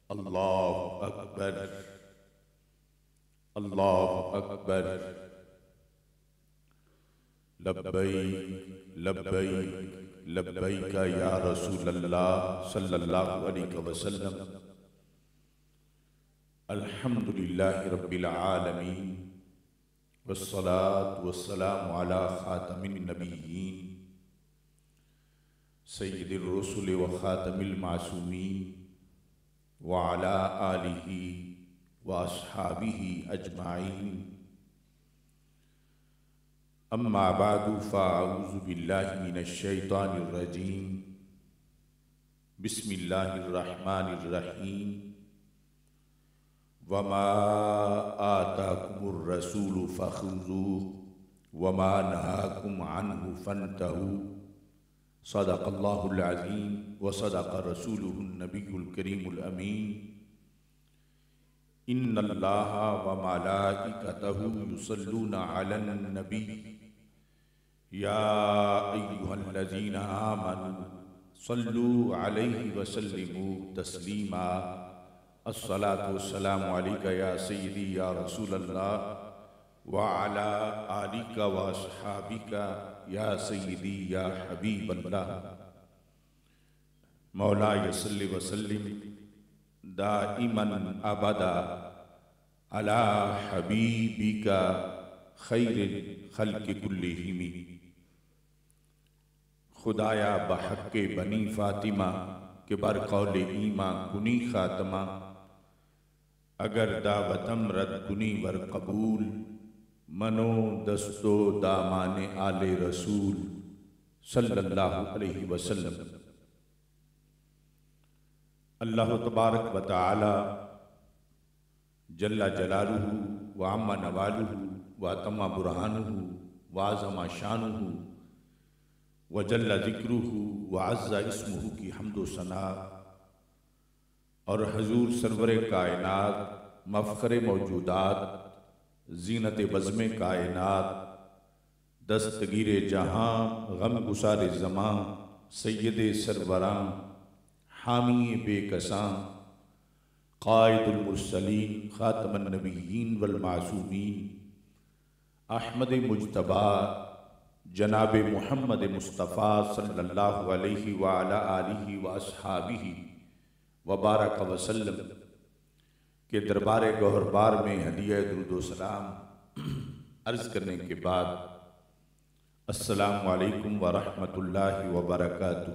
اللہ اکبر اللہ اکبر لبیک لبیک لبیک یا رسول اللہ صلی اللہ علیہ وسلم الحمدللہ رب العالمین والصلاة والسلام علی خاتم النبیین سید الرسل وخاتم المعصومین وعلى آلہ واصحابہ اجمعین اما بعد فاعوذ باللہ من الشیطان الرجیم بسم اللہ الرحمن الرحیم وما آتاکم الرسول فخذوه وما نهاکم عنہ فانتہوا صدق اللہ العظیم وصدق رسولہ النبی الکریم الامین ان اللہ وملائکتہ یصلون علی النبی یا ایہا الذین آمنوا صلوا علیہ وسلموا تسلیما الصلاة والسلام علیکہ یا سیدی یا رسول اللہ وعلى آلِكَ وَأَصْحَابِكَ یا سیدی یا حبیب اللہ مولا صلی وسلم دائما ابدا علی حبیبک خیر خلق کلہم خدایا بحق بنی فاطمہ کے برقول ایماں کنی خاتمہ اگر دعوتم رد کنی ور قبول منو دستو دامان آل رسول صلی اللہ علیہ وسلم اللہ تبارک و تعالی جل جلالہ وعم نوالہ واتم برہانہ وعظم شانہ وجل ذکرہ وعز اسمہ کی حمد و ثنا اور حضور سرور کائنات مفخر موجودات زینت بزم کائنات دستگیر جہاں غم گسار زمان سید سروران حامی بے کساں قائد المرسلین خاتم النبیین والمعصومین احمد مجتبی جناب محمد مصطفیٰ صلی اللہ علیہ وعلی آلہ واصحابہ وبارک وسلم کے دربار گوہربار میں ہدیہ درود و سلام عرض کرنے کے بعد السلام علیکم ورحمۃ اللہ وبرکاتہ۔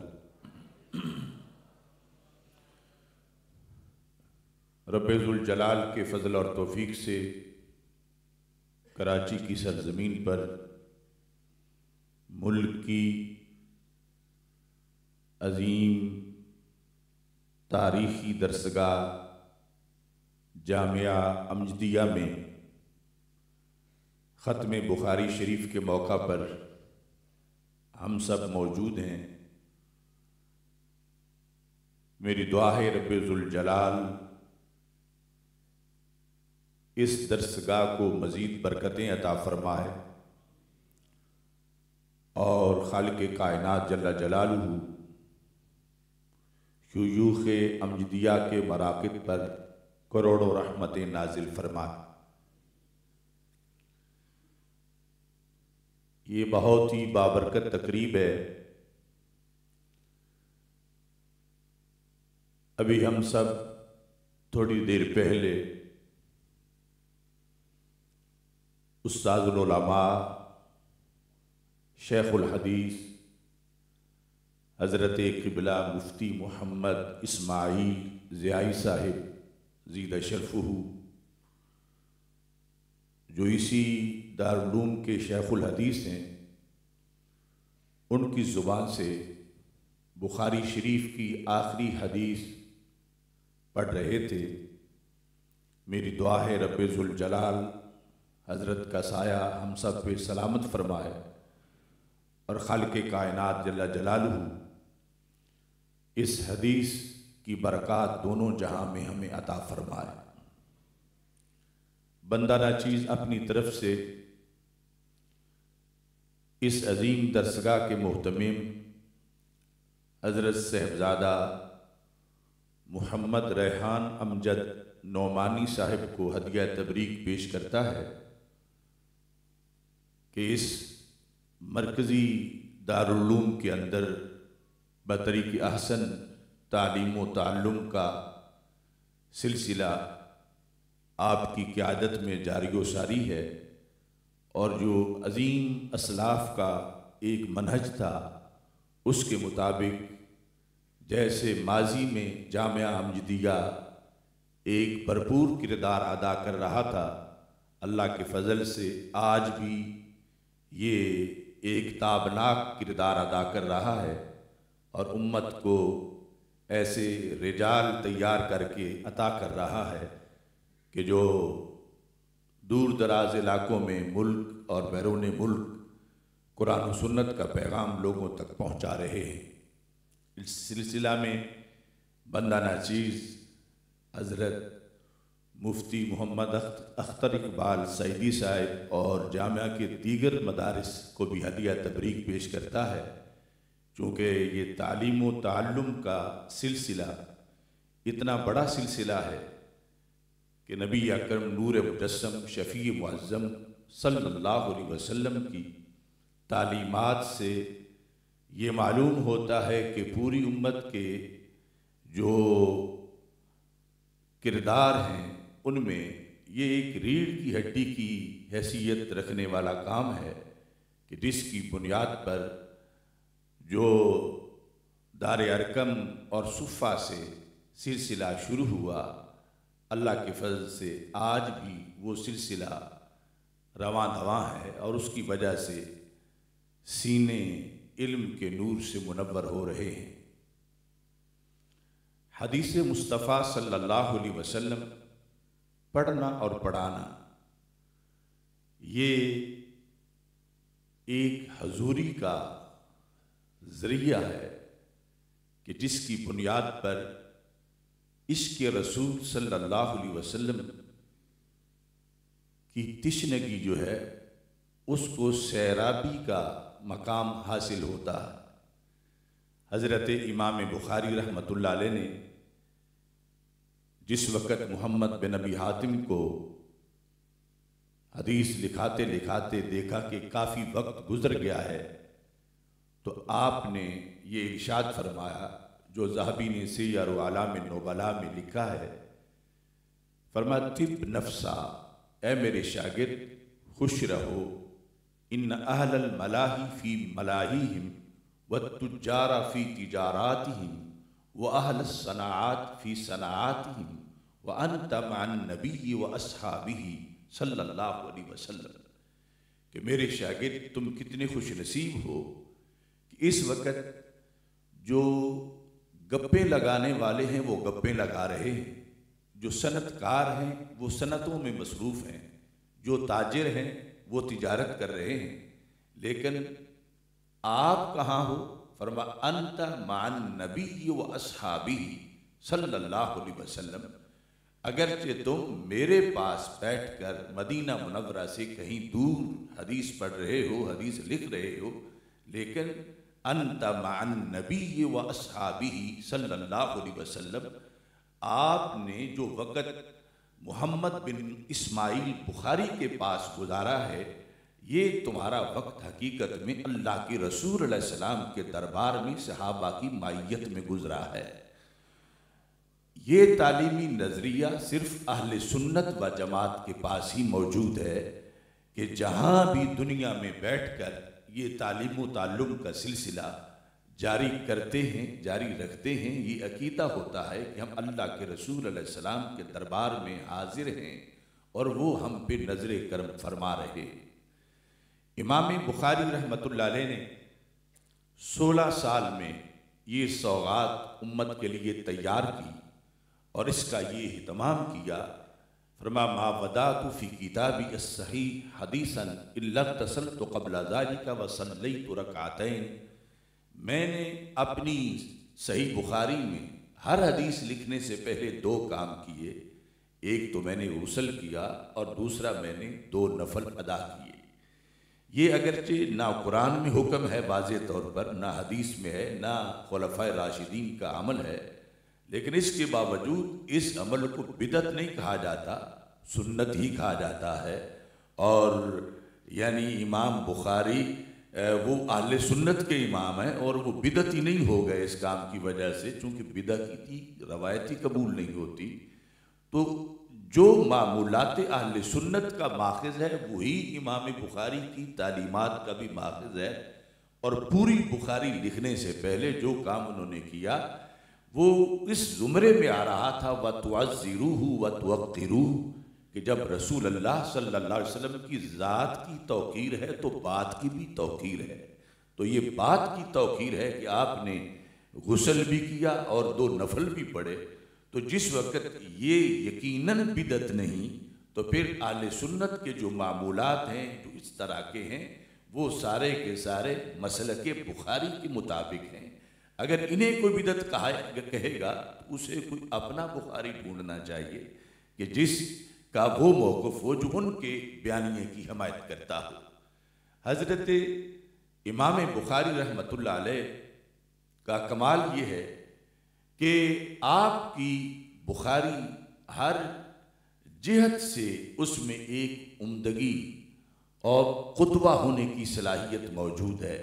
رب ذوالجلال کے فضل اور توفیق سے کراچی کی سرزمین پر ملک کی عظیم تاریخی درسگاہ جامعہ امجدیہ میں ختم بخاری شریف کے موقع پر ہم سب موجود ہیں۔ میری دعا ہے رب ذوالجلال اس درسگاہ کو مزید برکتیں عطا فرمائے اور خالق کائنات جل جلالہ شیوخ امجدیہ کے مراکز پر کروڑوں رحمتیں نازل فرمائے۔ یہ بہت ہی بابرکت تقریب ہے۔ ابھی ہم سب تھوڑی دیر پہلے استاذ العلماء شیخ الحدیث حضرت قبلہ مفتی محمد اسماعیل ضیائی صاحب زید شرفہ جو اسی دارالعلوم کے شیخ الحدیث ہیں، ان کی زبان سے بخاری شریف کی آخری حدیث پڑھ رہے تھے۔ میری دعا ہے رب ذوالجلال حضرت کا سایہ ہم سب پہ سلامت فرمائے اور خالق کائنات جل جلالہ اس حدیث کی برکات دونوں جہاں میں ہمیں عطا فرمائے۔ بندہ ناچیز اپنی طرف سے اس عظیم درسگاہ کے محتمم حضرت صاحبزادہ محمد ریحان امجد نعمانی صاحب کو ہدیہ تبریک پیش کرتا ہے کہ اس مرکزی دارالعلوم کے اندر بطریق احسن تعلیم و تعلم کا سلسلہ آپ کی قیادت میں جاری و ساری ہے، اور جو عظیم اسلاف کا ایک منہج تھا اس کے مطابق جیسے ماضی میں جامعہ امجدیہ ایک بھرپور کردار ادا کر رہا تھا، اللہ کے فضل سے آج بھی یہ ایک تابناک کردار ادا کر رہا ہے، اور امت کو ایسے رجال تیار کر کے عطا کر رہا ہے کہ جو دور دراز علاقوں میں ملک اور بیرون ملک قرآن و سنت کا پیغام لوگوں تک پہنچا رہے ہیں۔ اس سلسلہ میں بندہ ناچیز حضرت مفتی محمد اختر اقبال سعیدی صاحب اور جامعہ کے دیگر مدارس کو بھی ہدیہ تبریک پیش کرتا ہے، چونکہ یہ تعلیم و تعلم کا سلسلہ اتنا بڑا سلسلہ ہے کہ نبی اکرم نور مجسم شفیع معظم صلی اللہ علیہ وسلم کی تعلیمات سے یہ معلوم ہوتا ہے کہ پوری امت کے جو کردار ہیں ان میں یہ ایک ریڑھ کی ہڈی کی حیثیت رکھنے والا کام ہے کہ جس کی بنیاد پر جو دار ارقم اور صفہ سے سلسلہ شروع ہوا، اللہ کے فضل سے آج بھی وہ سلسلہ رواں دواں ہے، اور اس کی وجہ سے سینے علم کے نور سے منور ہو رہے ہیں۔ حدیث مصطفیٰ صلی اللہ علیہ وسلم پڑھنا اور پڑھانا یہ ایک حضوری کا ذریعہ ہے کہ جس کی بنیاد پر عشق رسول صلی اللہ علیہ وسلم کی تشنگی جو ہے اس کو سیرابی کا مقام حاصل ہوتا ہے۔ حضرت امام بخاری رحمۃ اللہ علیہ نے جس وقت محمد بن ابی حاتم کو حدیث لکھاتے لکھاتے دیکھا کہ کافی وقت گزر گیا ہے، تو آپ نے یہ ارشاد فرمایا جو ذہبی نے سیر اعلام النبلاء میں لکھا ہے، فرمایا طب نفسا، اے میرے شاگرد خوش رہو، ان اہل الملاہی فی ملاہیہم والتجار فی تجاراتہم واہل الصناعات فی صناعاتہم وانت مع النبی واصحابہ صلی اللہ علیہ وسلم، کہ میرے شاگرد تم کتنے خوش نصیب ہو کہ اس وقت جو گپے لگانے والے ہیں وہ گپے لگا رہے ہیں، جو صنعت کار ہیں وہ صنعتوں میں مصروف ہیں، جو تاجر ہیں وہ تجارت کر رہے ہیں، لیکن آپ کہاں ہو؟ فرمایا انت مع النبی و اصحابہ صلی اللہ علیہ وسلم، اگرچہ تم میرے پاس بیٹھ کر مدینہ منورہ سے کہیں دور حدیث پڑھ رہے ہو، حدیث لکھ رہے ہو، لیکن انت مع النبی و اصحابہ صلی اللہ علیہ وسلم، آپ نے جو وقت محمد بن اسماعیل بخاری کے پاس گزارا ہے، یہ تمہارا وقت حقیقت میں اللہ کے رسول علیہ السلام کے دربار میں صحابہ کی معیت میں گزرا ہے۔ یہ تعلیمی نظریہ صرف اہل سنت و جماعت کے پاس ہی موجود ہے کہ جہاں بھی دنیا میں بیٹھ کر یہ تعلیم و تعلم کا سلسلہ جاری کرتے ہیں، جاری رکھتے ہیں، یہ عقیدہ ہوتا ہے کہ ہم اللہ کے رسول علیہ السلام کے دربار میں حاضر ہیں اور وہ ہم پہ نظر کرم فرما رہے ہیں۔ امام بخاری رحمۃ اللہ علیہ نے 16 سال میں یہ سوغات امت کے لیے تیار کی اور اس کا یہ اہتمام کیا۔ فرما ما ودعت فی کتابی الصحیح حدیثا الا اغتسلت قبل ذلك وصلیت رکعتین، میں نے اپنی صحیح بخاری میں ہر حدیث لکھنے سے پہلے 2 کام کیے، ایک تو میں نے غسل کیا اور دوسرا میں نے 2 نفل ادا کیے۔ یہ اگرچہ نہ قرآن میں حکم ہے واضح طور پر، نہ حدیث میں ہے، نہ خلفائے راشدین کا عمل ہے، لیکن اس کے باوجود اس عمل کو بدعت نہیں کہا جاتا، سنت ہی کہا جاتا ہے۔ اور یعنی امام بخاری وہ اہل سنت کے امام ہیں، اور وہ بدعتی نہیں ہو گئے اس کام کی وجہ سے، چونکہ بدعتی روایتی قبول نہیں ہوتی۔ تو جو معمولات اہل سنت کا ماخذ ہے وہی امام بخاری کی تعلیمات کا بھی ماخذ ہے، اور پوری بخاری لکھنے سے پہلے جو کام انہوں نے کیا وہ اس زمرے میں آ رہا تھا وَتُعَزِّرُوهُ وَتُوَقِّرُوهُ، کہ جب رسول اللہ صلی اللہ علیہ وسلم کی ذات کی توقیر ہے تو بات کی بھی توقیر ہے۔ تو یہ بات کی توقیر ہے کہ آپ نے غسل بھی کیا اور 2 نفل بھی پڑھے، تو جس وقت یہ یقیناً بدعت نہیں، تو پھر اہل سنت کے جو معمولات ہیں جو اس طرح کے ہیں وہ سارے کے سارے مسلک بخاری کے مطابق ہیں۔ اگر انہیں کوئی بدعت کہے گا تو اسے کوئی اپنا بخاری ڈھونڈنا چاہیے کہ جس کا وہ موقف ہو جو ان کے بیانیے کی حمایت کرتا ہو۔ حضرت امام بخاری رحمۃ اللہ علیہ کا کمال یہ ہے کہ آپ کی بخاری ہر جہت سے اس میں ایک عمدگی اور قدوہ ہونے کی صلاحیت موجود ہے۔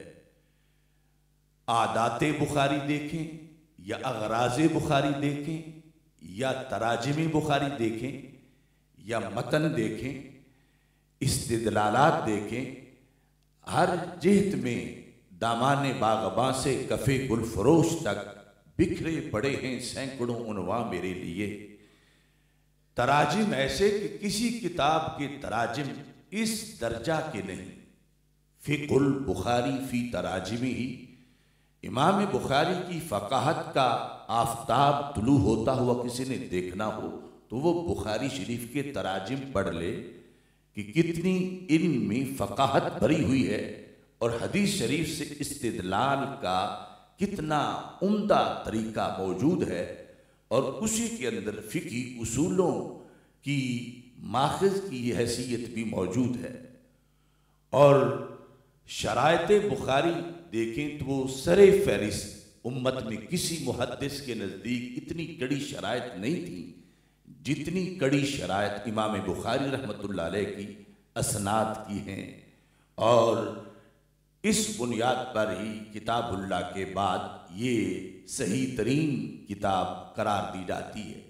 عادات بخاری دیکھیں یا اغراض بخاری دیکھیں یا تراجم بخاری دیکھیں یا متن دیکھیں، استدلالات دیکھیں، ہر جہت میں دامان باغباں سے کف گل فروش تک بکھرے پڑے ہیں سینکڑوں عنواں میرے لیے۔ تراجم ایسے کہ کسی کتاب کے تراجم اس درجہ کے نہیں۔ فقہ البخاری فی تراجمہ ہی، امام بخاری کی فقاہت کا آفتاب طلوع ہوتا ہوا کسی نے دیکھنا ہو تو وہ بخاری شریف کے تراجم پڑھ لے کہ کتنی ان میں فقاہت بھری ہوئی ہے، اور حدیث شریف سے استدلال کا کتنا عمدہ طریقہ موجود ہے، اور اسی کے اندر فقہی اصولوں کی ماخذ کی حیثیت بھی موجود ہے۔ اور شرائط بخاری دیکھیں تو وہ سر فہرست، امت میں کسی محدث کے نزدیک اتنی کڑی شرائط نہیں تھی جتنی کڑی شرائط امام بخاری رحمۃ اللہ علیہ کی اسناد کی ہیں، اور اس بنیاد پر ہی کتاب اللہ کے بعد یہ صحیح ترین کتاب قرار دی جاتی ہے۔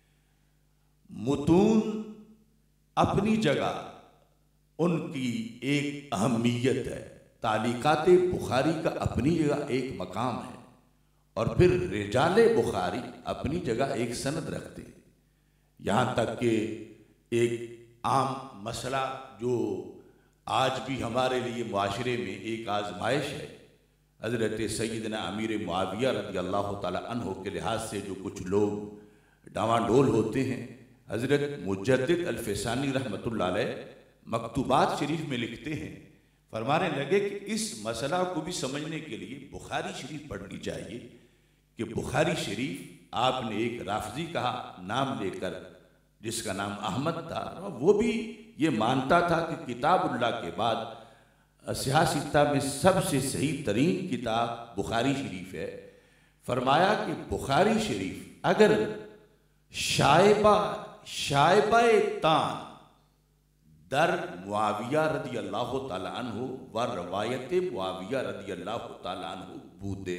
متون اپنی جگہ ان کی ایک اہمیت ہے، تعلیقات بخاری کا اپنی جگہ ایک مقام ہے، اور پھر رجال بخاری اپنی جگہ ایک سند رکھتے ہیں۔ یہاں تک کہ ایک عام مسئلہ جو آج بھی ہمارے لیے معاشرے میں ایک آزمائش ہے، حضرت سیدنا امیر معاویہ رضی اللہ تعالیٰ عنہ کے لحاظ سے جو کچھ لوگ ڈاواں ڈول ہوتے ہیں، حضرت مجدد الفسانی رحمۃ اللہ علیہ مکتوبات شریف میں لکھتے ہیں، فرمانے لگے کہ اس مسئلہ کو بھی سمجھنے کے لیے بخاری شریف پڑھنی چاہیے، کہ بخاری شریف آپ نے ایک رافضی کہا نام لے کر جس کا نام احمد تھا، وہ بھی یہ مانتا تھا کہ کتاب اللہ کے بعد سیاستہ میں سب سے صحیح ترین کتاب بخاری شریف ہے۔ فرمایا کہ بخاری شریف اگر شائبہ تان در معاویہ رضی اللہ تعالیٰ عنہ و روایت معاویہ رضی اللہ تعالیٰ عنہ بودے،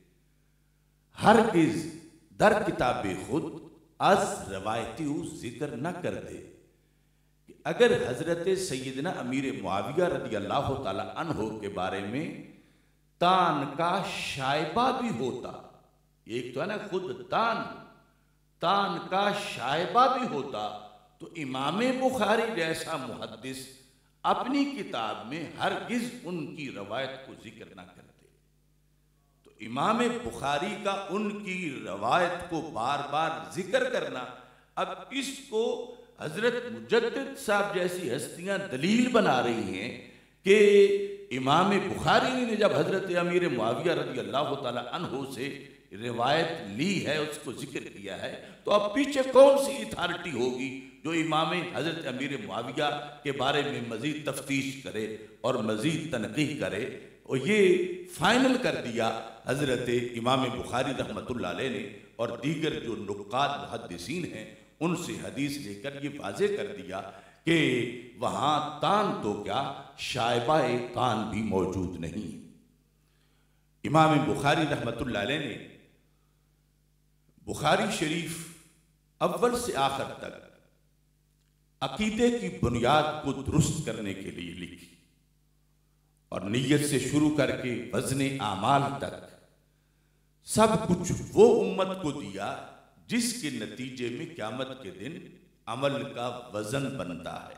ہرگز در کتاب خود از روایتی ذکر نہ کر دے، کہ اگر حضرت سیدنا امیر معاویہ رضی اللہ تعالیٰ عنہ کے بارے میں تان کا شائبہ بھی ہوتا، ایک تو ہے نا خود تان کا شائبہ بھی ہوتا، تو امام بخاری جیسا محدث اپنی کتاب میں ہرگز ان کی روایت کو ذکر نہ کرتے۔ تو امام بخاری کا ان کی روایت کو بار بار ذکر کرنا، اب اس کو حضرت مجدد صاحب جیسی ہستیاں دلیل بنا رہی ہیں کہ امام بخاری نے جب حضرت امیر معاویہ رضی اللہ تعالیٰ عنہ سے روایت لی ہے، اس کو ذکر کیا ہے، تو اب پیچھے کون سی اتھارٹی ہوگی جو امام حضرت امیر معاویہ کے بارے میں مزید تفتیش کرے اور مزید تنقیح کرے اور یہ فائنل کر دیا حضرت امام بخاری رحمۃ اللہ علیہ نے، اور دیگر جو نقاد محدثین ہیں ان سے حدیث لے کر یہ واضح کر دیا کہ وہاں تان تو کیا شائبہ تان بھی موجود نہیں۔ امام بخاری رحمۃ اللہ علیہ نے بخاری شریف اول سے آخر تک عقیدے کی بنیاد کو درست کرنے کے لیے لکھی، اور نیت سے شروع کر کے وزن اعمال تک سب کچھ وہ امت کو دیا جس کے نتیجے میں قیامت کے دن عمل کا وزن بنتا ہے۔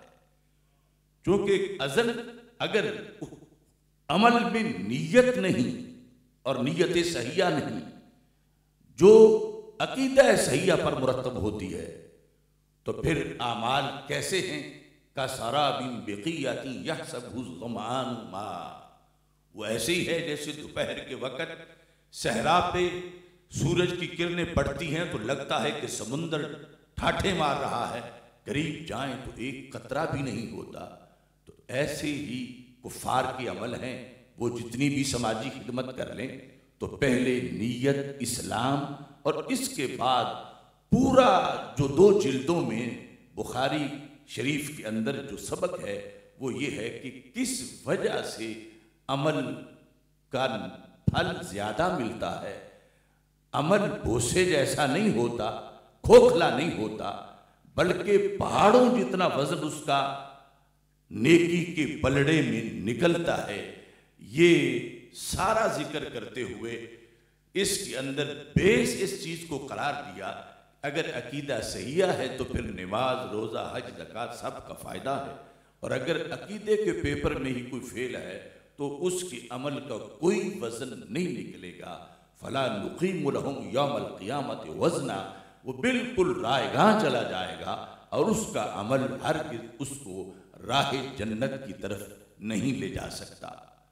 چونکہ اگر عمل میں نیت نہیں اور نیت صحیحہ نہیں جو عقیدہ صحیحہ پر مرتب ہوتی ہے، تو پھر اعمال کیسے ہیں؟ کَسَرَابٍ بِقِیَّةٍ يَحْسَبُهُ الظَّمْآنُ مَاءً، وہ ایسے ہی ہے جیسے دوپہر کے وقت صحرا پہ سورج کی کرنیں پڑتی ہیں تو لگتا ہے کہ سمندر ٹھاٹھے مار رہا ہے، قریب جائیں تو ایک قطرہ بھی نہیں ہوتا۔ تو ایسے ہی کفار کے عمل ہیں، وہ جتنی بھی سماجی خدمت کر لیں تو پہلے نیت اسلام، اور اس کے بعد پورا جو 2 جلدوں میں بخاری شریف کے اندر جو سبق ہے وہ یہ ہے کہ کس وجہ سے عمل کا پھل زیادہ ملتا ہے۔ عمل بھوسے جیسا نہیں ہوتا، کھوکھلا نہیں ہوتا، بلکہ پہاڑوں جتنا وزن اس کا نیکی کے پلڑے میں نکلتا ہے۔ یہ سارا ذکر کرتے ہوئے اس کے اندر بیس اس چیز کو قرار دیا، اگر عقیدہ صحیحہ ہے تو پھر نماز، روزہ، حج، زکوٰۃ سب کا فائدہ ہے، اور اگر عقیدے کے پیپر میں ہی کوئی فیل ہے تو اس کے عمل کا کوئی وزن نہیں نکلے گا۔ فَلَا نُقِيمُ لَهُمْ يَوْمَ الْقِيَامَةِ وَزْنًا، وہ بالکل رائگاں چلا جائے گا اور اس کا عمل ہرگز اس کو راہ جنت کی طرف نہیں لے جا سکتا۔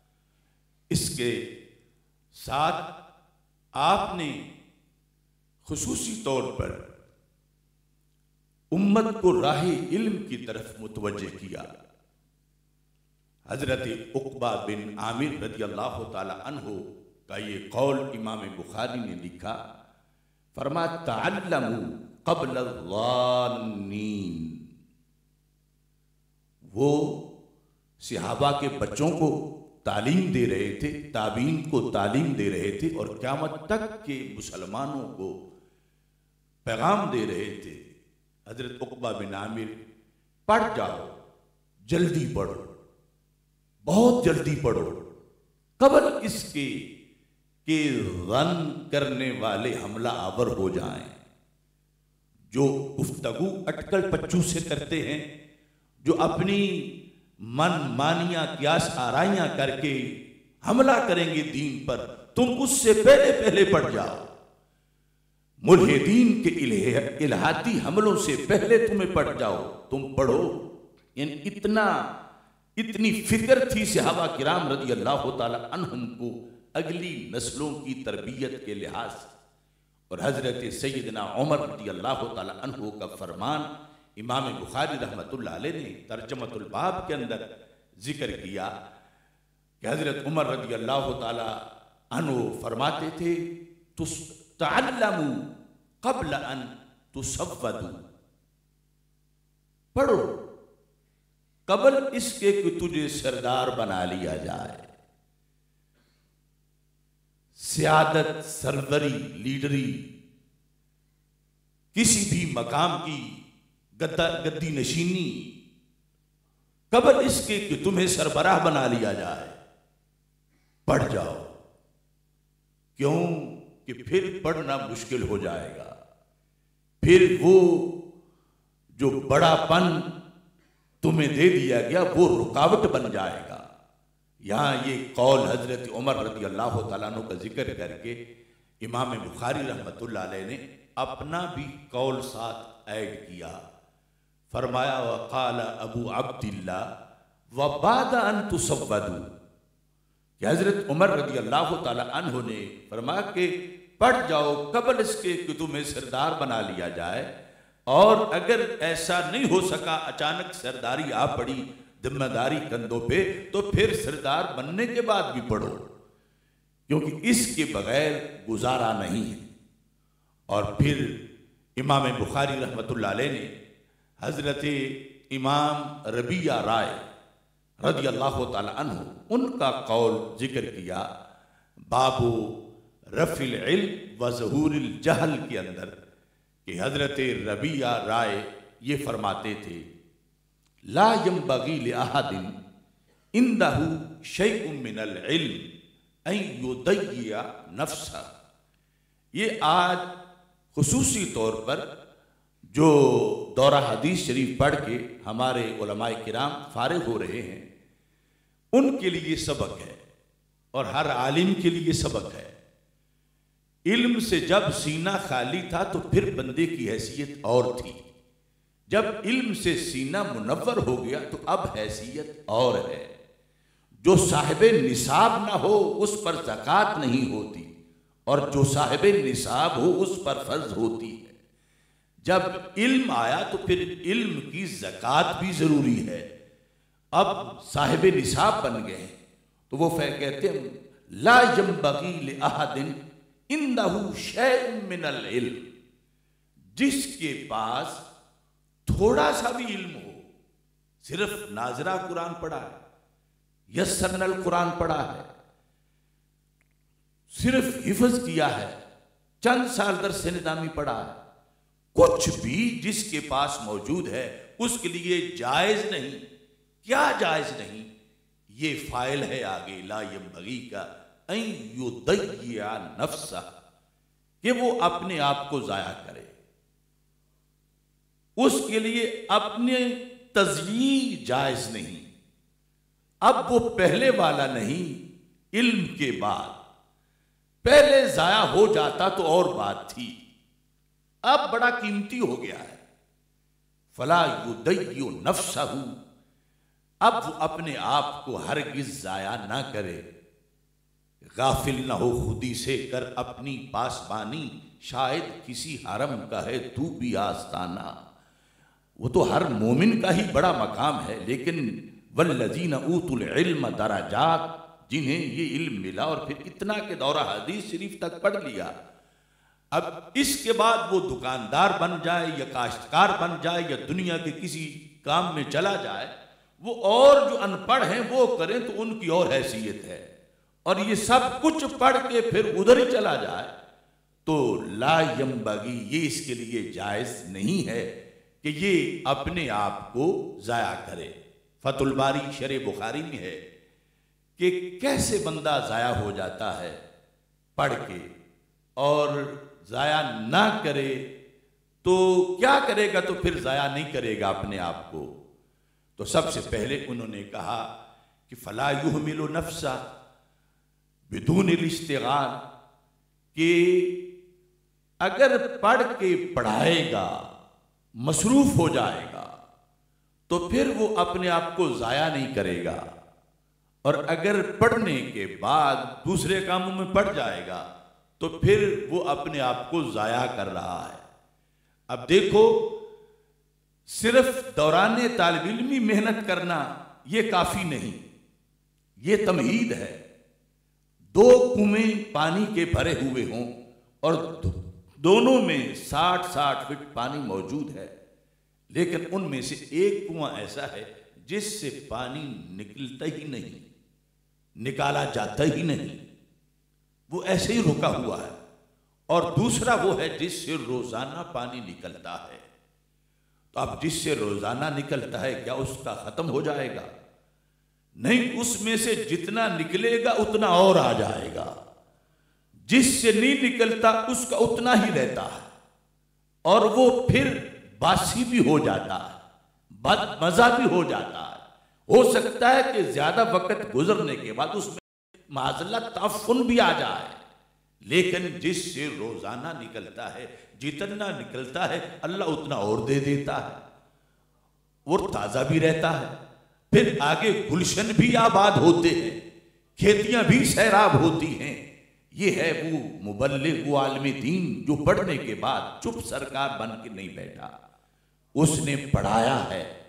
اس کے ساتھ آپ نے خصوصی طور پر امت کو راہ علم کی طرف متوجہ کیا۔ حضرت عقبہ بن عامر رضی اللہ تعالی عنہ کا یہ قول امام بخاری نے لکھا، فرمایا تعلموا قبل الظانین، وہ صحابہ کے بچوں کو تعلیم دے رہے تھے، تابعین کو تعلیم دے رہے تھے، اور قیامت تک کے مسلمانوں کو پیغام دے رہے تھے۔ حضرت عقبہ بن عامر، پڑھ جاؤ، جلدی پڑھو، بہت جلدی پڑھو، قبل اس کے کہ غن کرنے والے حملہ آور ہو جائیں، جو گفتگو اٹکل پچو سے کرتے ہیں، جو اپنی من مانیاں قیاس آرائیاں کر کے حملہ کریں گے دین پر، تم اس سے پہلے پڑ جاؤ۔ ملحدین کے الہاتی حملوں سے پہلے تمہیں پڑ جاؤ، تم پڑھو۔ یعنی اتنی فکر تھی صحابہ کرام رضی اللہ تعالی عنہم کو اگلی نسلوں کی تربیت کے لحاظ سے۔ اور حضرت سیدنا عمر رضی اللہ تعالی عنہ کا فرمان امام بخاری رحمۃ اللہ علیہ نے ترجمۃ الباب کے اندر ذکر کیا کہ حضرت عمر رضی اللہ تعالی عنہ فرماتے تھے تعلموا قبل ان تسودوا، پڑھو قبل اس کے کہ تجھے سردار بنا لیا جائے۔ سیادت، سردری، لیڈری، کسی بھی مقام کی گدی نشینی قبل اس کے کہ تمہیں سربراہ بنا لیا جائے، پڑھ جاؤ۔ کیوں کہ پھر پڑھنا مشکل ہو جائے گا، پھر وہ جو بڑا پن تمہیں دے دیا گیا وہ رکاوٹ بن جائے گا۔ یہاں یہ قول حضرت عمر رضی اللہ تعالیٰ عنہ کا ذکر کر کے امام بخاری رحمۃ اللہ علیہ نے اپنا بھی قول ساتھ ایڈ کیا، فرمایا وقال ابو عبداللہ وبعد ان تسودوا، کہ حضرت عمر رضی اللہ تعالیٰ عنہ نے فرمایا کہ پڑھ جاؤ قبل اس کے کہ تمہیں سردار بنا لیا جائے، اور اگر ایسا نہیں ہو سکا، اچانک سرداری آ پڑی، ذمہ داری کندھوں پہ، تو پھر سردار بننے کے بعد بھی پڑھو، کیونکہ اس کے بغیر گزارا نہیں ہے۔ اور پھر امام بخاری رحمۃ اللہ علیہ نے حضرت امام ربیعہ رائے رضی اللہ تعالی عنہ ان کا قول ذکر کیا باب رفع العلم و ظہور الجہل کے اندر، کہ حضرت ربیعہ رائے یہ فرماتے تھے لا ينبغی لأحد عنده شیء من العلم ان یضیع نفسہ۔ یہ آج خصوصی طور پر جو دورہ حدیث شریف پڑھ کے ہمارے علماء کرام فارغ ہو رہے ہیں، ان کے لیے سبق ہے اور ہر عالم کے لیے سبق ہے۔ علم سے جب سینہ خالی تھا تو پھر بندے کی حیثیت اور تھی، جب علم سے سینہ منور ہو گیا تو اب حیثیت اور ہے۔ جو صاحب نصاب نہ ہو اس پر زکوٰۃ نہیں ہوتی، اور جو صاحب نصاب ہو اس پر فرض ہوتی ہے۔ جب علم آیا تو پھر علم کی زکوٰۃ بھی ضروری ہے۔ اب صاحب نصاب بن گئے تو وہ کہتے ہیں لا ينبغی لأحد عنده شیء من العلم، جس کے پاس تھوڑا سا بھی علم ہو، صرف ناظرہ قرآن پڑھا ہے، یسرنا القرآن پڑھا ہے، صرف حفظ کیا ہے، چند سال درس نظامی پڑھا ہے، کچھ بھی جس کے پاس موجود ہے اس کے لیے جائز نہیں۔ کیا جائز نہیں؟ یہ فاعل ہے آگے لا ينبغی کا، ان یضیع نفسہ، کہ وہ اپنے آپ کو ضائع کرے، اس کے لیے اپنے تضییع جائز نہیں۔ اب وہ پہلے والا نہیں، علم کے بعد پہلے ضائع ہو جاتا تو اور بات تھی، اب بڑا قیمتی ہو گیا ہے۔ فلا یضیع نفسہ، اب وہ اپنے آپ کو ہرگز ضائع نہ کرے، غافل نہ ہو خودی سے کر اپنی پاسبانی، شاید کسی حرم کا ہے تو بھی آستانہ۔ وہ تو ہر مومن کا ہی بڑا مقام ہے، لیکن والذین اوتوا العلم درجات، جنہیں یہ علم ملا اور پھر اتنا کہ دورہ حدیث شریف تک پڑھ لیا، اب اس کے بعد وہ دکاندار بن جائے یا کاشتکار بن جائے یا دنیا کے کسی کام میں چلا جائے، وہ اور جو ان پڑھ ہیں وہ کریں تو ان کی اور حیثیت ہے، اور یہ سب کچھ پڑھ کے پھر ادھر ہی چلا جائے تو لا ينبغی، یہ اس کے لیے جائز نہیں ہے کہ یہ اپنے آپ کو ضائع کرے۔ فتح الباری شرح بخاری میں ہے کہ کیسے بندہ ضائع ہو جاتا ہے پڑھ کے، اور ضائع نہ کرے تو کیا کرے گا؟ تو پھر ضائع نہیں کرے گا اپنے آپ کو۔ تو سب سے پہلے انہوں نے کہا کہ فلا یحمل نفسہ بدون الاشتغال، کہ اگر پڑھ کے پڑھائے گا، مصروف ہو جائے گا تو پھر وہ اپنے آپ کو ضائع نہیں کرے گا، اور اگر پڑھنے کے بعد دوسرے کاموں میں پڑ جائے گا تو پھر وہ اپنے آپ کو ضائع کر رہا ہے۔ اب دیکھو، صرف دوران طالب علمی محنت کرنا یہ کافی نہیں، یہ تمہید ہے۔ دو کنویں پانی کے بھرے ہوئے ہوں اور دونوں میں 60 فٹ پانی موجود ہے، لیکن ان میں سے ایک کنواں ایسا ہے جس سے پانی نکلتا ہی نہیں، نکالا جاتا ہی نہیں، وہ ایسے ہی رکا ہوا ہے، اور دوسرا وہ ہے جس سے روزانہ پانی نکلتا ہے۔ تو اب جس سے روزانہ نکلتا ہے کیا اس کا ختم ہو جائے گا؟ نہیں، اس میں سے جتنا نکلے گا اتنا اور آ جائے گا، جس سے نہیں نکلتا اس کا اتنا ہی رہتا ہے، اور وہ پھر باسی بھی ہو جاتا ہے، بد مزہ بھی ہو جاتا ہے۔ ہو سکتا ہے کہ زیادہ وقت گزرنے کے بعد اس میں معذلت تعفن بھی آ جائے، لیکن جس سے روزانہ نکلتا ہے، جتنا نکلتا ہے اللہ اتنا اور دے دیتا ہے، اور تازہ بھی رہتا ہے۔ پھر آگے گلشن بھی آباد ہوتے ہیں، کھیتیاں بھی سیراب ہوتی ہیں۔ یہ ہے وہ مبلغ، وہ عالم دین جو پڑھنے کے بعد چپ سرکار بن کے نہیں بیٹھا، اس نے پڑھایا ہے،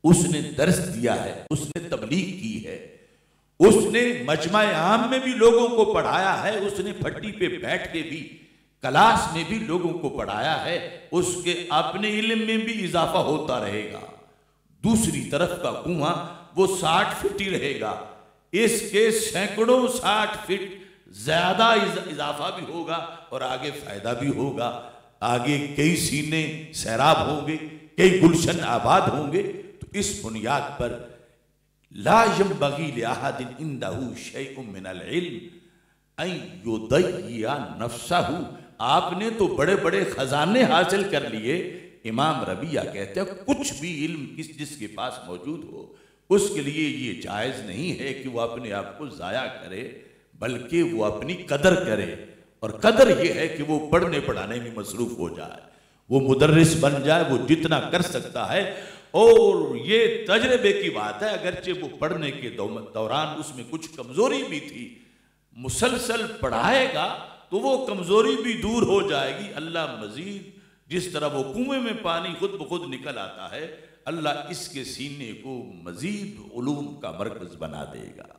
اس نے درس دیا ہے، اس نے تبلیغ کی ہے، اس نے مجمع عام میں بھی لوگوں کو پڑھایا ہے، اس نے پھٹی پہ بیٹھ کے بھی کلاس میں بھی لوگوں کو پڑھایا ہے، اس کے اپنے علم میں بھی اضافہ ہوتا رہے گا۔ دوسری طرف کا کنواں وہ 60 فٹ ہی رہے گا، اس کے سینکڑوں 60 فٹ زیادہ اضافہ بھی ہوگا اور آگے فائدہ بھی ہوگا، آگے کئی سینے سیراب ہوں گے، کئی گلشن آباد ہوں گے۔ تو اس بنیاد پر لا ينبغي لأحد عنده شيء من العلم ان يضيع نفسه۔ آپ نے تو بڑے بڑے خزانے حاصل کر لیے۔ امام ربیعہ کہتے ہیں کچھ بھی علم جس کے پاس موجود ہو اس کے لیے یہ جائز نہیں ہے کہ وہ اپنے آپ کو ضائع کرے، بلکہ وہ اپنی قدر کرے، اور قدر یہ ہے کہ وہ پڑھنے پڑھانے میں مصروف ہو جائے، وہ مدرس بن جائے، وہ جتنا کر سکتا ہے۔ اور یہ تجربے کی بات ہے، اگرچہ وہ پڑھنے کے دوران اس میں کچھ کمزوری بھی تھی، مسلسل پڑھائے گا تو وہ کمزوری بھی دور ہو جائے گی۔ اللہ مزید جس طرح وہ کنویں میں پانی خود بخود نکل آتا ہے، اللہ اس کے سینے کو مزید علوم کا مرکز بنا دے گا۔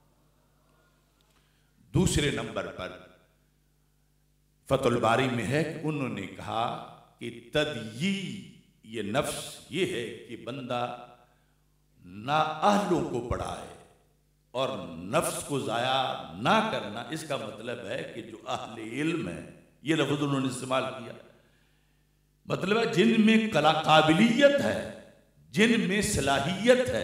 دوسرے نمبر پر فتح الباری میں ہے کہ انہوں نے کہا کہ تدیی یہ نفس یہ ہے کہ بندہ نااہلوں کو پڑھائے، اور نفس کو ضائع نہ کرنا اس کا مطلب ہے کہ جو اہل علم ہے، یہ لفظ انہوں نے استعمال کیا، مطلب ہے جن میں قابلیت ہے، جن میں صلاحیت ہے،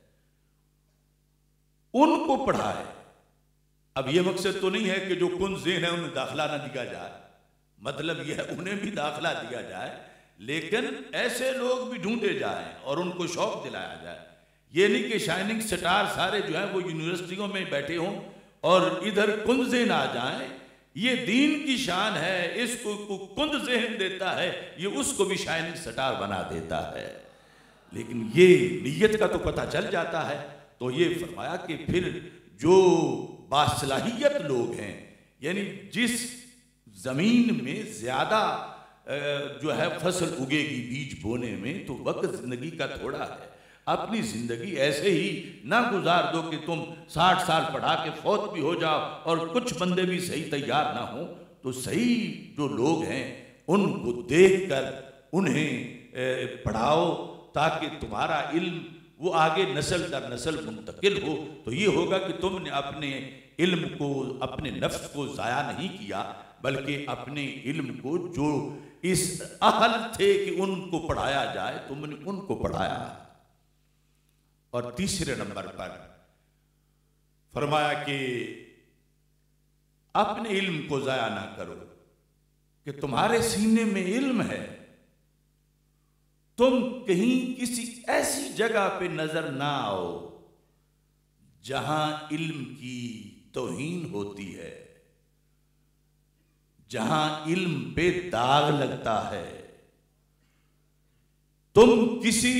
ان کو پڑھائے۔ اب یہ مقصد تو نہیں ہے کہ جو کن ذہن ہے انہیں داخلہ نہ دیا جائے، مطلب یہ ہے انہیں بھی داخلہ دیا جائے، لیکن ایسے لوگ بھی ڈھونڈے جائیں اور ان کو شوق دلایا جائے۔ یہ نہیں کہ شائننگ سٹار سارے جو ہیں وہ یونیورسٹیوں میں بیٹھے ہوں اور ادھر کن ذہن آ جائیں۔ یہ دین کی شان ہے، اس کو کند ذہن دیتا ہے، یہ اس کو بھی شائننگ سٹار بنا دیتا ہے، لیکن یہ نیت کا تو پتہ چل جاتا ہے۔ تو یہ فرمایا کہ پھر جو باصلاحیت لوگ ہیں، یعنی جس زمین میں زیادہ جو ہے فصل اگے گی بیج بونے میں، تو وقت زندگی کا تھوڑا ہے، اپنی زندگی ایسے ہی نہ گزار دو کہ تم 60 سال پڑھا کے فوت بھی ہو جاؤ اور کچھ بندے بھی صحیح تیار نہ ہوں۔ تو صحیح جو لوگ ہیں ان کو دیکھ کر انہیں پڑھاؤ تاکہ تمہارا علم وہ آگے نسل در نسل منتقل ہو۔ تو یہ ہوگا کہ تم نے اپنے علم کو، اپنے نفس کو ضائع نہیں کیا، بلکہ اپنے علم کو جو اس اہل تھے کہ ان کو پڑھایا جائے تم نے ان کو پڑھایا۔ اور تیسرے نمبر پر فرمایا کہ اپنے علم کو ضائع نہ کرو، کہ تمہارے سینے میں علم ہے، تم کہیں کسی ایسی جگہ پہ نظر نہ آؤ جہاں علم کی توہین ہوتی ہے، جہاں علم پہ داغ لگتا ہے۔ تم کسی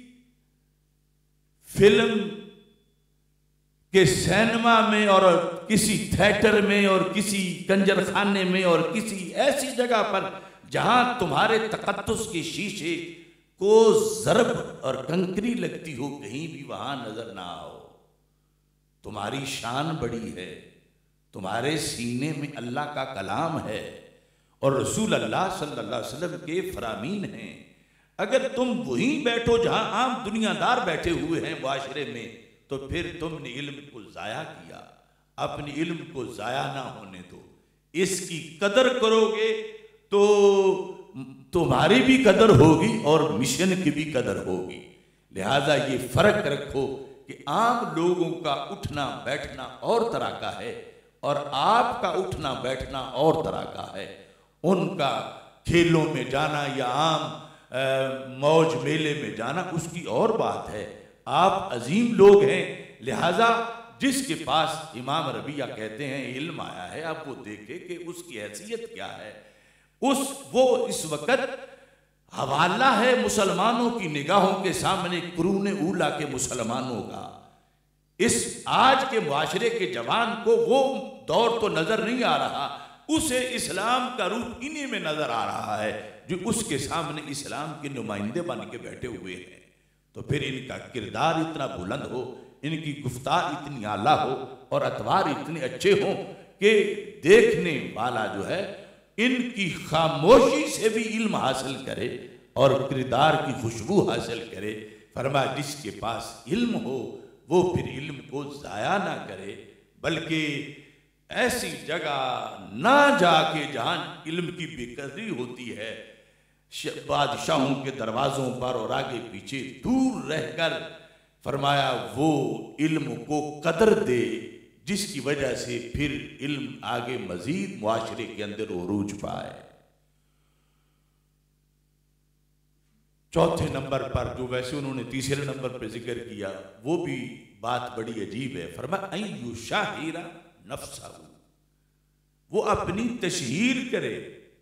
فلم کے سینما میں اور کسی تھیٹر میں اور کسی کنجر خانے میں اور کسی ایسی جگہ پر جہاں تمہارے تقدس کے شیشے کو ضرب اور کنکری لگتی ہو، کہیں بھی وہاں نظر نہ آؤ۔ تمہاری شان بڑی ہے، تمہارے سینے میں اللہ کا کلام ہے اور رسول اللہ صلی اللہ علیہ وسلم کے فرامین ہیں۔ اگر تم وہیں بیٹھو جہاں عام دنیا دار بیٹھے ہوئے ہیں معاشرے میں، تو پھر تم نے علم کو ضائع کیا۔ اپنے علم کو ضائع نہ ہونے دو، اس کی قدر کرو گے تو تمہاری بھی قدر ہوگی اور مشن کی بھی قدر ہوگی۔ لہذا یہ فرق رکھو کہ عام لوگوں کا اٹھنا بیٹھنا اور طرح کا ہے اور آپ کا اٹھنا بیٹھنا اور طرح کا ہے۔ ان کا کھیلوں میں جانا یا عام موج میلے میں جانا اس کی اور بات ہے، آپ عظیم لوگ ہیں، لہٰذا جس کے پاس امام ربیعہ کہتے ہیں علم آیا ہے، آپ وہ دیکھیں کہ اس کی حیثیت کیا ہے۔ وہ اس وقت حوالہ ہے مسلمانوں کی نگاہوں کے سامنے قرون اولیٰ کے مسلمانوں کا۔ اس آج کے معاشرے کے جوان کو وہ دور تو نظر نہیں آ رہا، اسے اسلام کا روح انہی میں نظر آ رہا ہے جو اس کے سامنے اسلام کے نمائندے بن کے بیٹھے ہوئے ہیں۔ تو پھر ان کا کردار اتنا بلند ہو، ان کی گفتار اتنی اعلیٰ ہو اور اطوار اتنے اچھے ہوں کہ دیکھنے والا جو ہے ان کی خاموشی سے بھی علم حاصل کرے اور کردار کی خوشبو حاصل کرے۔ فرمایا جس کے پاس علم ہو وہ پھر علم کو ضائع نہ کرے، بلکہ ایسی جگہ نہ جا کے جہاں علم کی بے قدری ہوتی ہے، بادشاہوں کے دروازوں پر اور آگے پیچھے دور رہ کر فرمایا وہ علم کو قدر دے، جس کی وجہ سے پھر علم آگے مزید معاشرے کے اندر عروج پائے۔ چوتھے نمبر پر جو ویسے انہوں نے تیسرے نمبر پر ذکر کیا وہ بھی بات بڑی عجیب ہے۔ فرمایا ان یشاہر نفسہ، وہ اپنی تشہیر کرے۔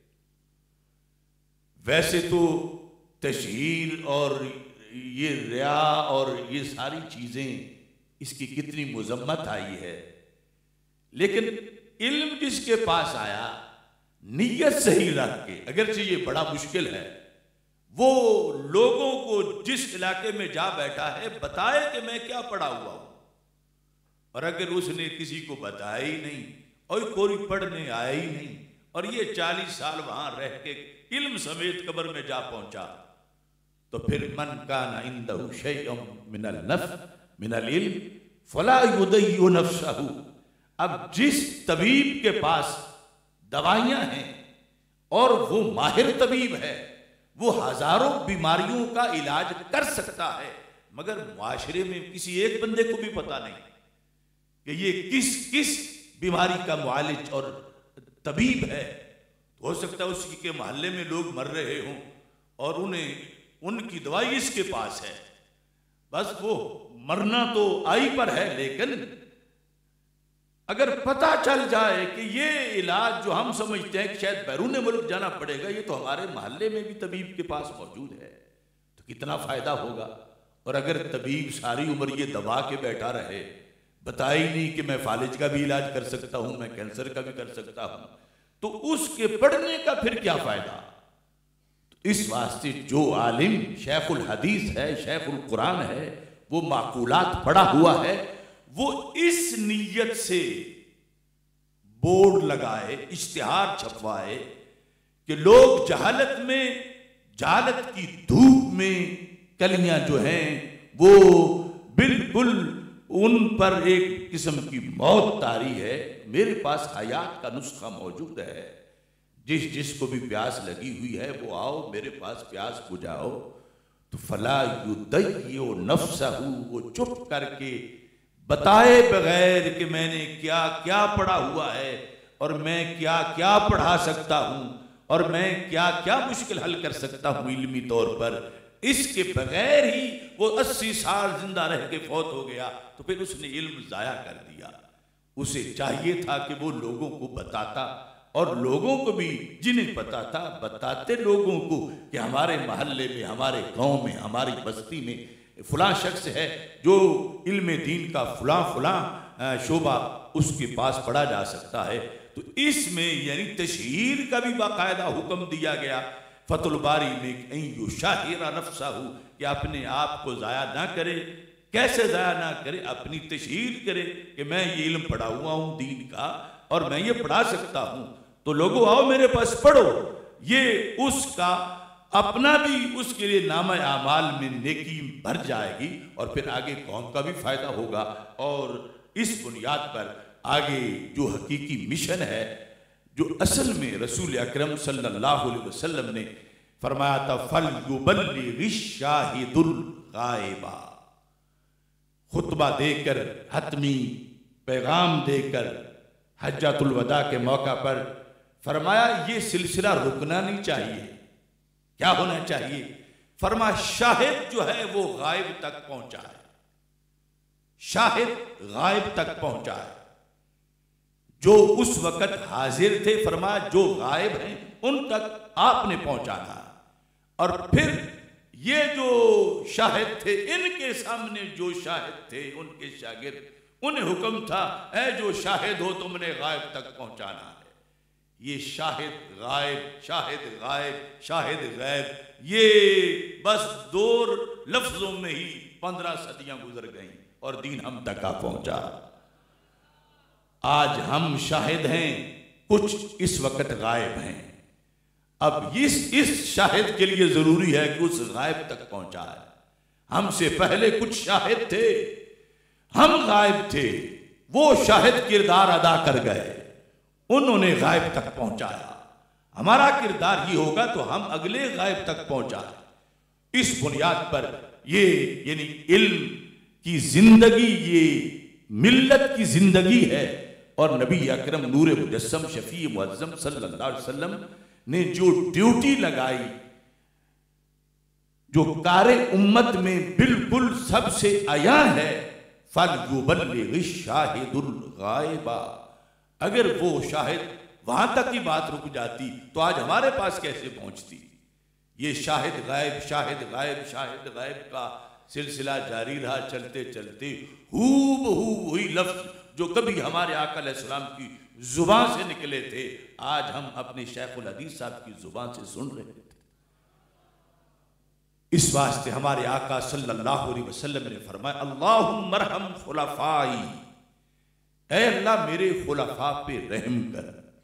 ویسے تو تشہیر اور یہ ریا اور یہ ساری چیزیں اس کی کتنی مذمت آئی ہے، لیکن علم جس کے پاس آیا نیت صحیح رکھ کے، اگرچہ یہ بڑا مشکل ہے، وہ لوگوں کو جس علاقے میں جا بیٹھا ہے بتائے کہ میں کیا پڑھا ہوا ہوں، اور اگر اس نے کسی کو بتایا ہی نہیں اور کوئی پڑھنے آیا ہی نہیں اور یہ 40 سال وہاں رہ کے علم سمیت قبر میں جا پہنچا، تو پھر من کان عندہ شیء من العلم فلا یضیع نفسہ۔ اب جس طبیب کے پاس دوائیاں ہیں اور وہ ماہر طبیب ہے، وہ ہزاروں بیماریوں کا علاج کر سکتا ہے، مگر معاشرے میں کسی ایک بندے کو بھی پتا نہیں کہ یہ کس بیماری کا معالج اور طبیب ہے۔ ہو سکتا ہے اس کے محلے میں لوگ مر رہے ہوں اور ان کی دوائی اس کے پاس ہے، بس وہ مرنا تو آئی پر ہے، لیکن اگر پتہ چل جائے کہ یہ علاج جو ہم سمجھتے ہیں کہ شاید بیرون ملک جانا پڑے گا، یہ تو ہمارے محلے میں بھی طبیب کے پاس موجود ہے، تو کتنا فائدہ ہوگا۔ اور اگر طبیب ساری عمر یہ دبا کے بیٹھا رہے، بتائی نہیں کہ میں فالج کا بھی علاج کر سکتا ہوں، میں کینسر کا بھی کر سکتا ہوں، تو اس کے پڑھنے کا پھر کیا فائدہ؟ اس واسطے جو عالم شیخ الحدیث ہے، شیخ القرآن ہے، وہ معقولات پڑھا ہوا ہے، وہ اس نیت سے بورڈ لگائے، اشتہار چھپوائے کہ لوگ جہالت کی دھوپ میں کلیاں جو ہیں وہ بالکل ان پر ایک قسم کی موت طاری ہے۔ میرے پاس حیات کا نسخہ موجود ہے، جس کو بھی پیاس لگی ہوئی ہے وہ آؤ میرے پاس پیاس بجھاؤ۔ تو فلا یضیع نفسہ، وہ چپ کر کے بتائے بغیر کہ میں نے کیا کیا پڑھا ہوا ہے اور میں کیا کیا پڑھا سکتا ہوں اور میں کیا کیا مشکل حل کر سکتا ہوں علمی طور پر، اس کے بغیر ہی وہ 80 سال زندہ رہ کے فوت ہو گیا، تو پھر اس نے علم ضائع کر دیا۔ اسے چاہیے تھا کہ وہ لوگوں کو بتاتا، اور لوگوں کو بھی جنہیں پتا تھا بتاتے لوگوں کو کہ ہمارے محلے میں، ہمارے گاؤں میں، ہماری بستی میں فلاں شخص ہے جو علم دین کا فلاں شعبہ اس کے پاس پڑھا جا سکتا ہے۔ تو اس میں یعنی تشہیر کا بھی باقاعدہ حکم دیا گیا فتح الباری میں، ان یشاہر نفسہ، کہ اپنے آپ کو ضائع نہ کرے۔ کیسے ضائع نہ کرے؟ اپنی تشہیر کرے کہ میں یہ علم پڑھا ہوا ہوں دین کا اور میں یہ پڑھا سکتا ہوں، تو لوگوں آؤ میرے پاس پڑھو۔ یہ اس کا اپنا بھی اس کے لیے نامہ اعمال میں نیکی بھر جائے گی، اور پھر آگے قوم کا بھی فائدہ ہوگا۔ اور اس بنیاد پر آگے جو حقیقی مشن ہے، جو اصل میں رسول اکرم صلی اللہ علیہ وسلم نے فرمایا تھا فَلْيُبَلِّغِ الشَّاهِدُ الْغَائِبَ، خطبہ دے کر، حتمی پیغام دے کر حجۃ الوداع کے موقع پر فرمایا یہ سلسلہ رکنا نہیں چاہیے۔ کیا ہونا چاہیے؟ فرمایا شاہد جو ہے وہ غائب تک پہنچا ہے، شاہد غائب تک پہنچا ہے۔ جو اس وقت حاضر تھے فرمایا جو غائب ہیں ان تک آپ نے پہنچانا ہے، اور پھر یہ جو شاہد تھے ان کے سامنے جو شاہد تھے ان کے شاگرد، انہیں حکم تھا اے جو شاہد ہو تم نے غائب تک پہنچانا ہے۔ یہ شاہد غائب، شاہد غائب، شاہد غیب، یہ بس دو لفظوں میں ہی 15 صدیاں گزر گئیں اور دین ہم تک آ پہنچا۔ آج ہم شاہد ہیں، کچھ اس وقت غائب ہیں۔ اب اس شاہد کے لیے ضروری ہے کہ اس غائب تک پہنچائے۔ ہم سے پہلے کچھ شاہد تھے، ہم غائب تھے، وہ شاہد کردار ادا کر گئے، انہوں نے غائب تک پہنچایا۔ ہمارا کردار ہی ہوگا تو ہم اگلے غائب تک پہنچائیں۔ اس بنیاد پر یہ یعنی علم کی زندگی، یہ ملت کی زندگی ہے، اور نبی اکرم نور مجسم شفیع معظم صلی اللہ علیہ وسلم نے جو ڈیوٹی لگائی، جو کار امت میں بالکل سب سے عیاں ہے، فَلْيُبَلِّغِ الشَّاهِدُ الْغَائِبَ، اگر وہ شاہد وہاں تک کی بات رک جاتی تو آج ہمارے پاس کیسے پہنچتی؟ یہ شاہد غائب، شاہد غائب، شاہد غائب کا سلسلہ جاری رہا، چلتے چلتے وہی لفظ جو کبھی ہمارے آقا علیہ السلام کی زبان سے نکلے تھے، آج ہم اپنے شیخ الحدیث صاحب کی زبان سے سن رہے تھے۔ اس واسطے ہمارے آقا صلی اللہ علیہ وسلم نے فرمایا اللہم ارحم خلفائی، اے اللہ میرے خلفاء پہ رحم کر۔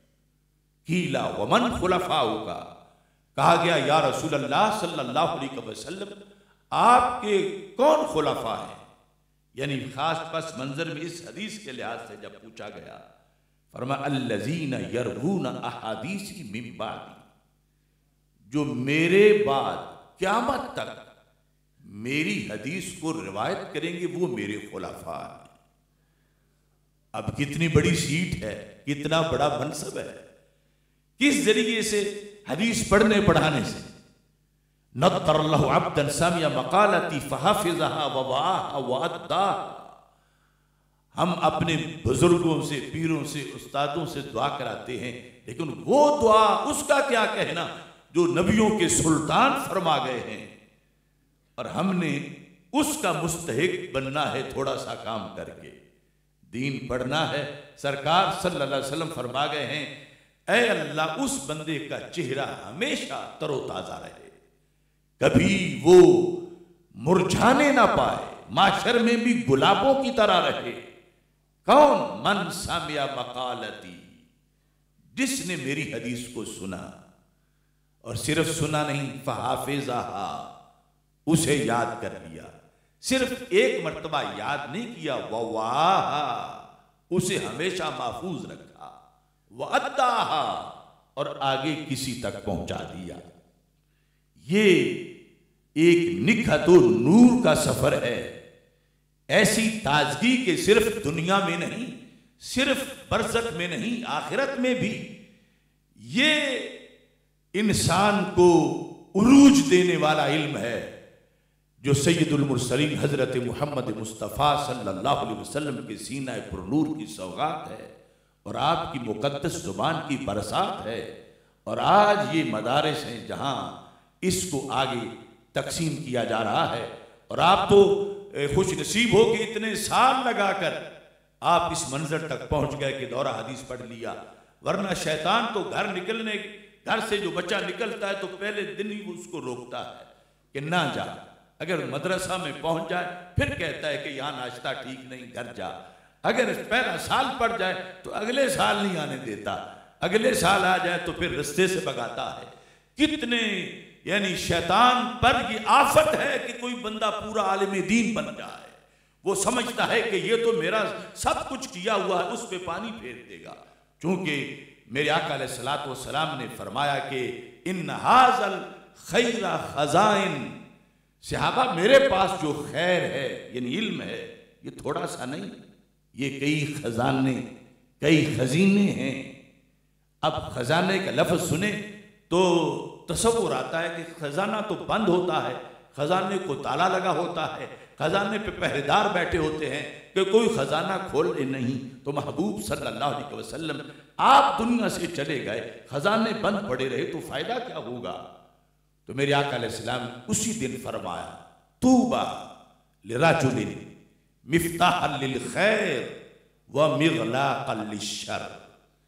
قیل ومن خلفاؤک، کہا گیا یا رسول اللہ صلی اللہ علیہ وسلم آپ کے کون خلفاء ہیں؟ یعنی خاص پس منظر میں اس حدیث کے لحاظ سے جب پوچھا گیا، فرمایا الذین یروون احادیثی من بعدی، جو میرے بعد قیامت تک میری حدیث کو روایت کریں گے، وہ میرے خلفاء ہیں۔ اب کتنی بڑی سیٹ ہے، کتنا بڑا منصب ہے، کس ذریعے سے؟ حدیث پڑھنے پڑھانے سے۔ نَضَّرَ اللَّهُ عَبْدًا سَمِعَ مَقَالَتِي فَحَفِظَهَا وَوَعَاهَا وَأَدَّاهَا، ہم اپنے بزرگوں سے، پیروں سے، استادوں سے دعا کراتے ہیں، لیکن وہ دعا اس کا کیا کہنا جو نبیوں کے سلطان فرما گئے ہیں، اور ہم نے اس کا مستحق بننا ہے تھوڑا سا کام کر کے، دین پڑھنا ہے۔ سرکار صلی اللہ علیہ وسلم فرما گئے ہیں اے اللہ اس بندے کا چہرہ ہمیشہ تر و تازہ رہے، کبھی وہ مرجھانے نہ پائے، معاشر میں بھی گلابوں کی طرح رہے۔ کون؟ من سمع مقالتی، جس نے میری حدیث کو سنا، اور صرف سنا نہیں، فحافظہا، اسے یاد کر لیا، صرف ایک مرتبہ یاد نہیں کیا، وَوَعَاهَا، اسے ہمیشہ محفوظ رکھا، وَأَدَّاهَا، اور آگے کسی تک پہنچا دیا۔ یہ ایک نکھت و نور کا سفر ہے، ایسی تازگی کہ صرف دنیا میں نہیں، صرف برزخ میں نہیں، آخرت میں بھی یہ انسان کو عروج دینے والا علم ہے، جو سید المرسلین حضرت محمد مصطفیٰ صلی اللہ علیہ وسلم کے سینہ پر نور کی سوغات ہے، اور آپ کی مقدس زبان کی برسات ہے۔ اور آج یہ مدارس ہیں جہاں اس کو آگے تقسیم کیا جا رہا ہے، اور آپ تو خوش نصیب ہو کہ اتنے سال لگا کر آپ اس منظر تک پہنچ گئے کہ دورہ حدیث پڑھ لیا، ورنہ شیطان تو گھر سے جو بچہ نکلتا ہے تو پہلے دن ہی اس کو روکتا ہے کہ نہ جا، اگر مدرسہ میں پہنچ جائے پھر کہتا ہے کہ یہاں ناشتہ ٹھیک نہیں، گھر جا، اگر پہلا سال پڑ جائے تو اگلے سال نہیں آنے دیتا، اگلے سال آ جائے تو پھر رستے سے بگاتا ہے۔ کتنے یعنی شیطان پر یہ آفت ہے کہ کوئی بندہ پورا عالم دین بن جائے، وہ سمجھتا ہے کہ یہ تو میرا سب کچھ کیا ہوا ہے، اس پہ پانی پھیر دے گا، چونکہ میرے آقا علیہ السلام نے فرمایا کہ ان ھذا الخیر خزائن، صحابہ میرے پاس جو خیر ہے یعنی علم ہے یہ تھوڑا سا نہیں، یہ کئی خزانے، کئی خزینے ہیں۔ اب خزانے کا لفظ سنیں تو تصور آتا ہے کہ خزانہ تو بند ہوتا ہے، خزانے کو تالا لگا ہوتا ہے، خزانے پہ پہریدار بیٹھے ہوتے ہیں کہ کوئی خزانہ کھولے نہیں، تو محبوب صلی اللہ علیہ وسلم آپ دنیا سے چلے گئے، خزانے بند پڑے رہے تو فائدہ کیا ہوگا؟ تو میرے آقا علیہ السلام اسی دن فرمایا طوبی لرجل مفتاحا للخیر ومغلاقا للشر،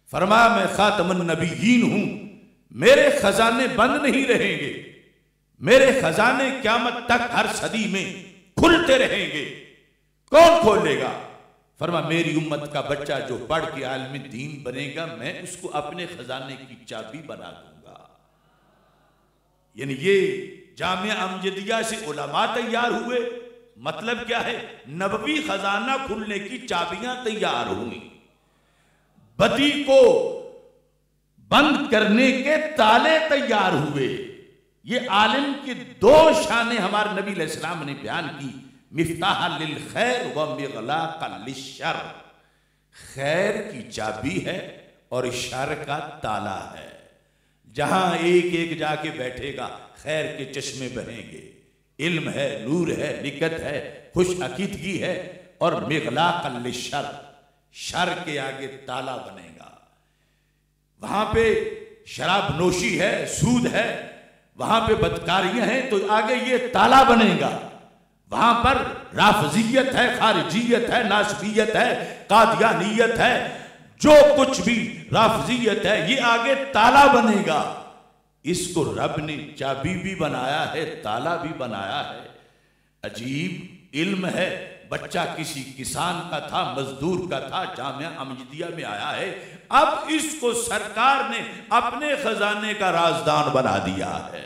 فرمایا میں خاتم النبیین ہوں، میرے خزانے بند نہیں رہیں گے، میرے خزانے قیامت تک ہر صدی میں کھلتے رہیں گے۔ کون کھولے گا؟ فرمایا میری امت کا بچہ جو پڑھ کے عالم دین بنے گا، میں اس کو اپنے خزانے کی چابی بنا دوں گا۔ یعنی یہ جامعہ امجدیہ سے علماء تیار ہوئے، مطلب کیا ہے؟ نبوی خزانہ کھلنے کی چابیاں تیار ہوئیں، بدی کو بند کرنے کے تالے تیار ہوئے۔ یہ عالم کی دو شانیں ہمارے نبی علیہ السلام نے بیان کی، مفتاح للخیر و مغلاق للشر۔ خیر کی چابی ہے اور شر کا تالا ہے۔ جہاں ایک ایک جا کے بیٹھے گا خیر کے چشمے بہیں گے، علم ہے، نور ہے، نکت ہے، خوش عقیدگی ہے، اور مغلاق للشر، شر کے آگے تالا بنے گا۔ وہاں پہ شراب نوشی ہے، سود ہے، وہاں پہ بدکاریاں ہیں تو آگے یہ تالا بنے گا۔ وہاں پر رافضیت ہے، خارجیت ہے، ناسبیت ہے، قادیانیت ہے، جو کچھ بھی رافضیت ہے یہ آگے تالا بنے گا۔ اس کو رب نے چابی بھی بنایا ہے، تالا بھی بنایا ہے۔ عجیب علم ہے، بچہ کسی کسان کا تھا، مزدور کا تھا، جامعہ امجدیہ میں آیا ہے، اب اس کو سرکار نے اپنے خزانے کا رازدان بنا دیا ہے۔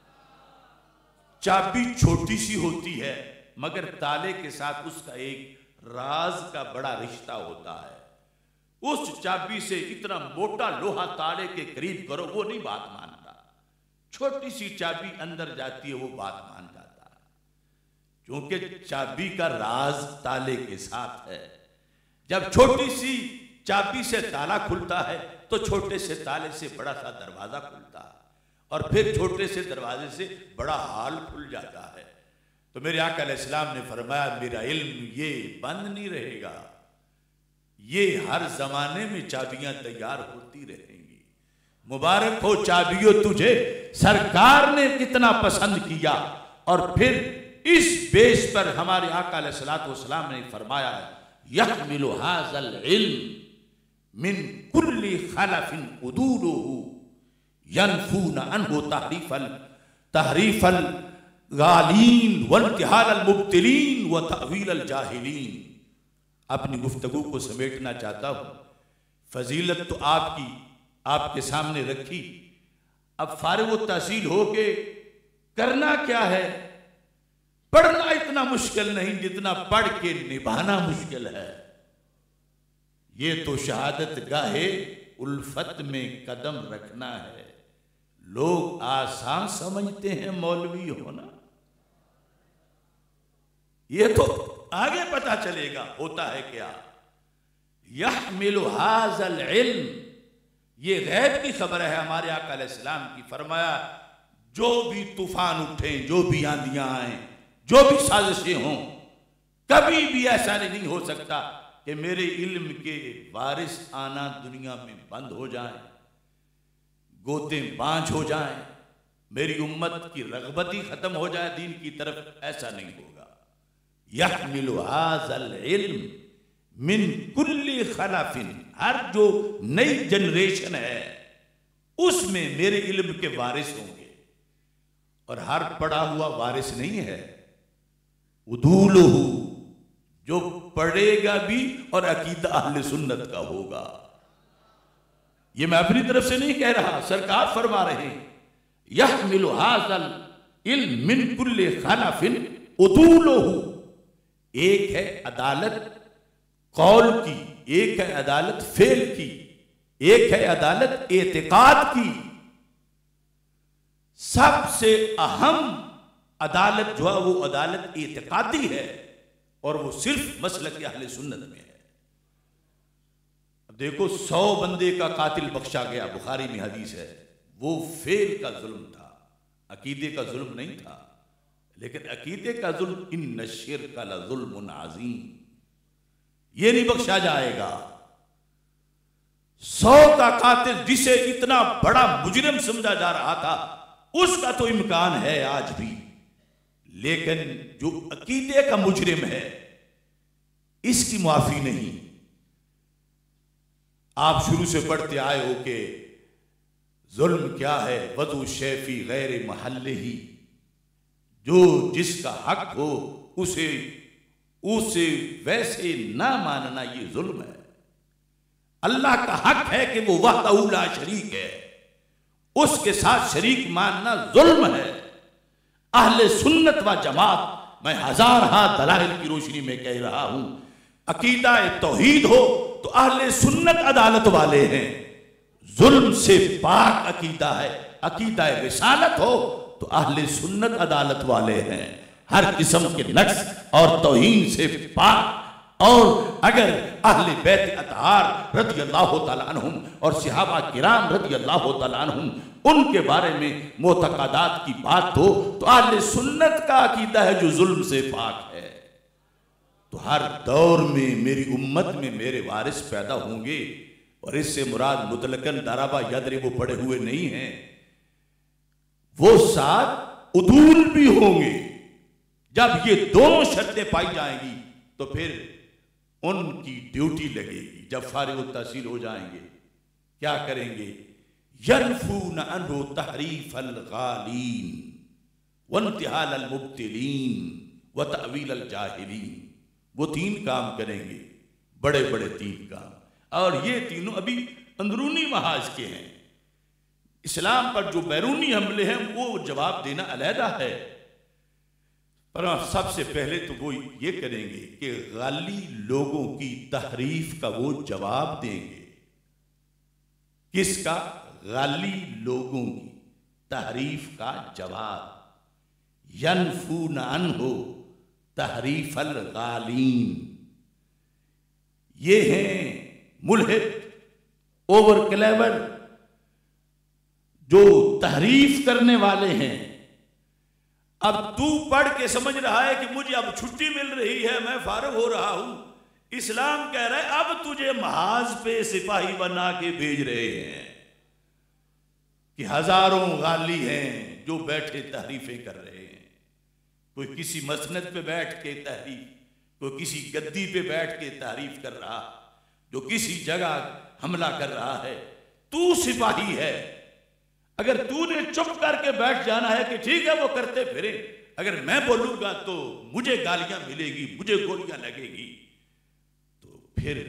چابی چھوٹی سی ہوتی ہے مگر تالے کے ساتھ اس کا ایک راز کا بڑا رشتہ ہوتا ہے۔ اس چابی سے اتنا موٹا لوہا تالے کے قریب کرو وہ نہیں بات مانتا، چھوٹی سی چابی اندر جاتی ہے وہ بات مان جاتا ہے، کیونکہ چابی کا راز تالے کے ساتھ ہے۔ جب چھوٹی سی چابی سے تالا کھلتا ہے تو چھوٹے سے تالے سے بڑا سا دروازہ کھلتا ہے، اور پھر چھوٹے سے دروازے سے بڑا ہال کھل جاتا ہے۔ تو میرے آقا علیہ السلام نے فرمایا میرا علم یہ بند نہیں رہے گا، یہ ہر زمانے میں چابیاں تیار ہوتی رہیں گی۔ مبارک ہو چابیوں تجھے، سرکار نے کتنا پسند کیا۔ اور پھر اس بیس پر ہمارے آقا علیہ السلام نے فرمایا یحمل ھذا العلم من کل خلف عدولہ ینفون عنہ تحریف الغالین وانتحال المبتلین وتأویل الجاہلین۔ اپنی گفتگو کو سمیٹنا چاہتا ہوں، فضیلت تو آپ کے سامنے رکھی، اب فارغ التحصیل ہو کے کرنا کیا ہے؟ پڑھنا اتنا مشکل نہیں جتنا پڑھ کے نبھانا مشکل ہے۔ یہ تو شہادت گاہے الفت میں قدم رکھنا ہے۔ لوگ آسان سمجھتے ہیں مولوی ہونا، یہ تو آگے پتا چلے گا ہوتا ہے کیا۔ یحمل ھذا العلم، یہ غیب کی خبر ہے ہمارے آقا علیہ السلام کی۔ فرمایا جو بھی طوفان اٹھیں، جو بھی آندیاں آئیں، جو بھی سازشیں ہوں، کبھی بھی ایسا نہیں ہو سکتا کہ میرے علم کے وارث آنا دنیا میں بند ہو جائیں، گوتیں بانجھ ہو جائیں، میری امت کی رغبت ہی ختم ہو جائے دین کی طرف، ایسا نہیں ہوگا۔ یحمل ھذا العلم من کل خلف، ہر جو نئی جنریشن ہے اس میں میرے علم کے وارث ہوں گے، اور ہر پڑھا ہوا وارث نہیں ہے۔ عدولہ، جو پڑھے گا بھی اور عقیدہ اہل سنت کا ہوگا۔ یہ میں اپنی طرف سے نہیں کہہ رہا، سرکار فرما رہے ہیں یحمل ھذا العلم من کل خلف عدولہ۔ ایک ہے عدالت قول کی، ایک ہے عدالت فعل کی، ایک ہے عدالت اعتقاد کی۔ سب سے اہم عدالت جو ہے وہ عدالت اعتقادی ہے، اور وہ صرف مسلک اہل سنت میں ہے۔ اب دیکھو 100 بندے کا قاتل بخشا گیا، بخاری میں حدیث ہے، وہ فعل کا ظلم تھا، عقیدے کا ظلم نہیں تھا۔ لیکن عقیدے کا ظلم ان الشرک لظلم عظیم، یہ نہیں بخشا جائے گا۔ 100 کا قاتل جسے اتنا بڑا مجرم سمجھا جا رہا تھا، اس کا تو امکان ہے آج بھی، لیکن جو عقیدے کا مجرم ہے اس کی معافی نہیں۔ آپ شروع سے پڑھتے آئے ہو کہ ظلم کیا ہے، وضع شیء فی غیر محلہ، جو جس کا حق ہو اسے ویسے نہ ماننا یہ ظلم ہے۔ اللہ کا حق ہے کہ وہ وحدہ لا شریک ہے، اس کے ساتھ شریک ماننا ظلم ہے۔ اہل سنت و جماعت، میں ہزارہا دلائل کی روشنی میں کہہ رہا ہوں، عقیدہ توحید ہو تو اہل سنت عدالت والے ہیں، ظلم سے پاک عقیدہ ہے۔ عقیدہ رسالت ہو تو اہل سنت عدالت والے ہیں، ہر قسم کے نقص اور توہین سے پاک۔ اور اگر اہل بیت اطہار رضی اللہ تعالیٰ عنہم اور صحابہ کرام رضی اللہ تعالیٰ عنہم ان کے بارے میں معتقدات کی بات ہو تو اہل سنت کا عقیدہ ہے جو ظلم سے پاک ہے۔ تو ہر دور میں میری امت میں میرے وارث پیدا ہوں گے، اور اس سے مراد مطلقاً ضرب یضرب پڑے ہوئے نہیں ہیں، وہ ساتھ عدول بھی ہوں گے۔ جب یہ دونوں شرطیں پائی جائیں گی تو پھر ان کی ڈیوٹی لگے گی۔ جب فارغ التحصیل ہو جائیں گے کیا کریں گے؟ ينفون عنه تحریف الغالین وانتحال المبتلین وتأویل الجاہلین۔ وہ تین کام کریں گے، بڑے بڑے تین کام، اور یہ تینوں ابھی اندرونی محاذ کے ہیں۔ اسلام پر جو بیرونی حملے ہیں وہ جواب دینا علیحدہ ہے، پر سب سے پہلے تو وہ یہ کریں گے کہ غالی لوگوں کی تحریف کا وہ جواب دیں گے۔ کس کا؟ غالی لوگوں کی تحریف کا جواب۔ ینفون عنہ تحریف الغالین، یہ ہیں ملحد، اوور کلیور، جو تحریف کرنے والے ہیں۔ اب تو پڑھ کے سمجھ رہا ہے کہ مجھے اب چھٹی مل رہی ہے، میں فارغ ہو رہا ہوں، اسلام کہہ رہا ہے اب تجھے محاذ پہ سپاہی بنا کے بھیج رہے ہیں کہ ہزاروں غالی ہیں جو بیٹھے تحریفیں کر رہے ہیں۔ کوئی کسی مسند پہ بیٹھ کے تحریف، کوئی کسی گدی پہ بیٹھ کے تحریف کر رہا، جو کسی جگہ حملہ کر رہا ہے۔ تو سپاہی ہے، اگر تو نے چپ کر کے بیٹھ جانا ہے کہ ٹھیک ہے وہ کرتے پھرے، اگر میں بولوں گا تو مجھے گالیاں ملے گی، مجھے گولیاں لگے گی، تو پھر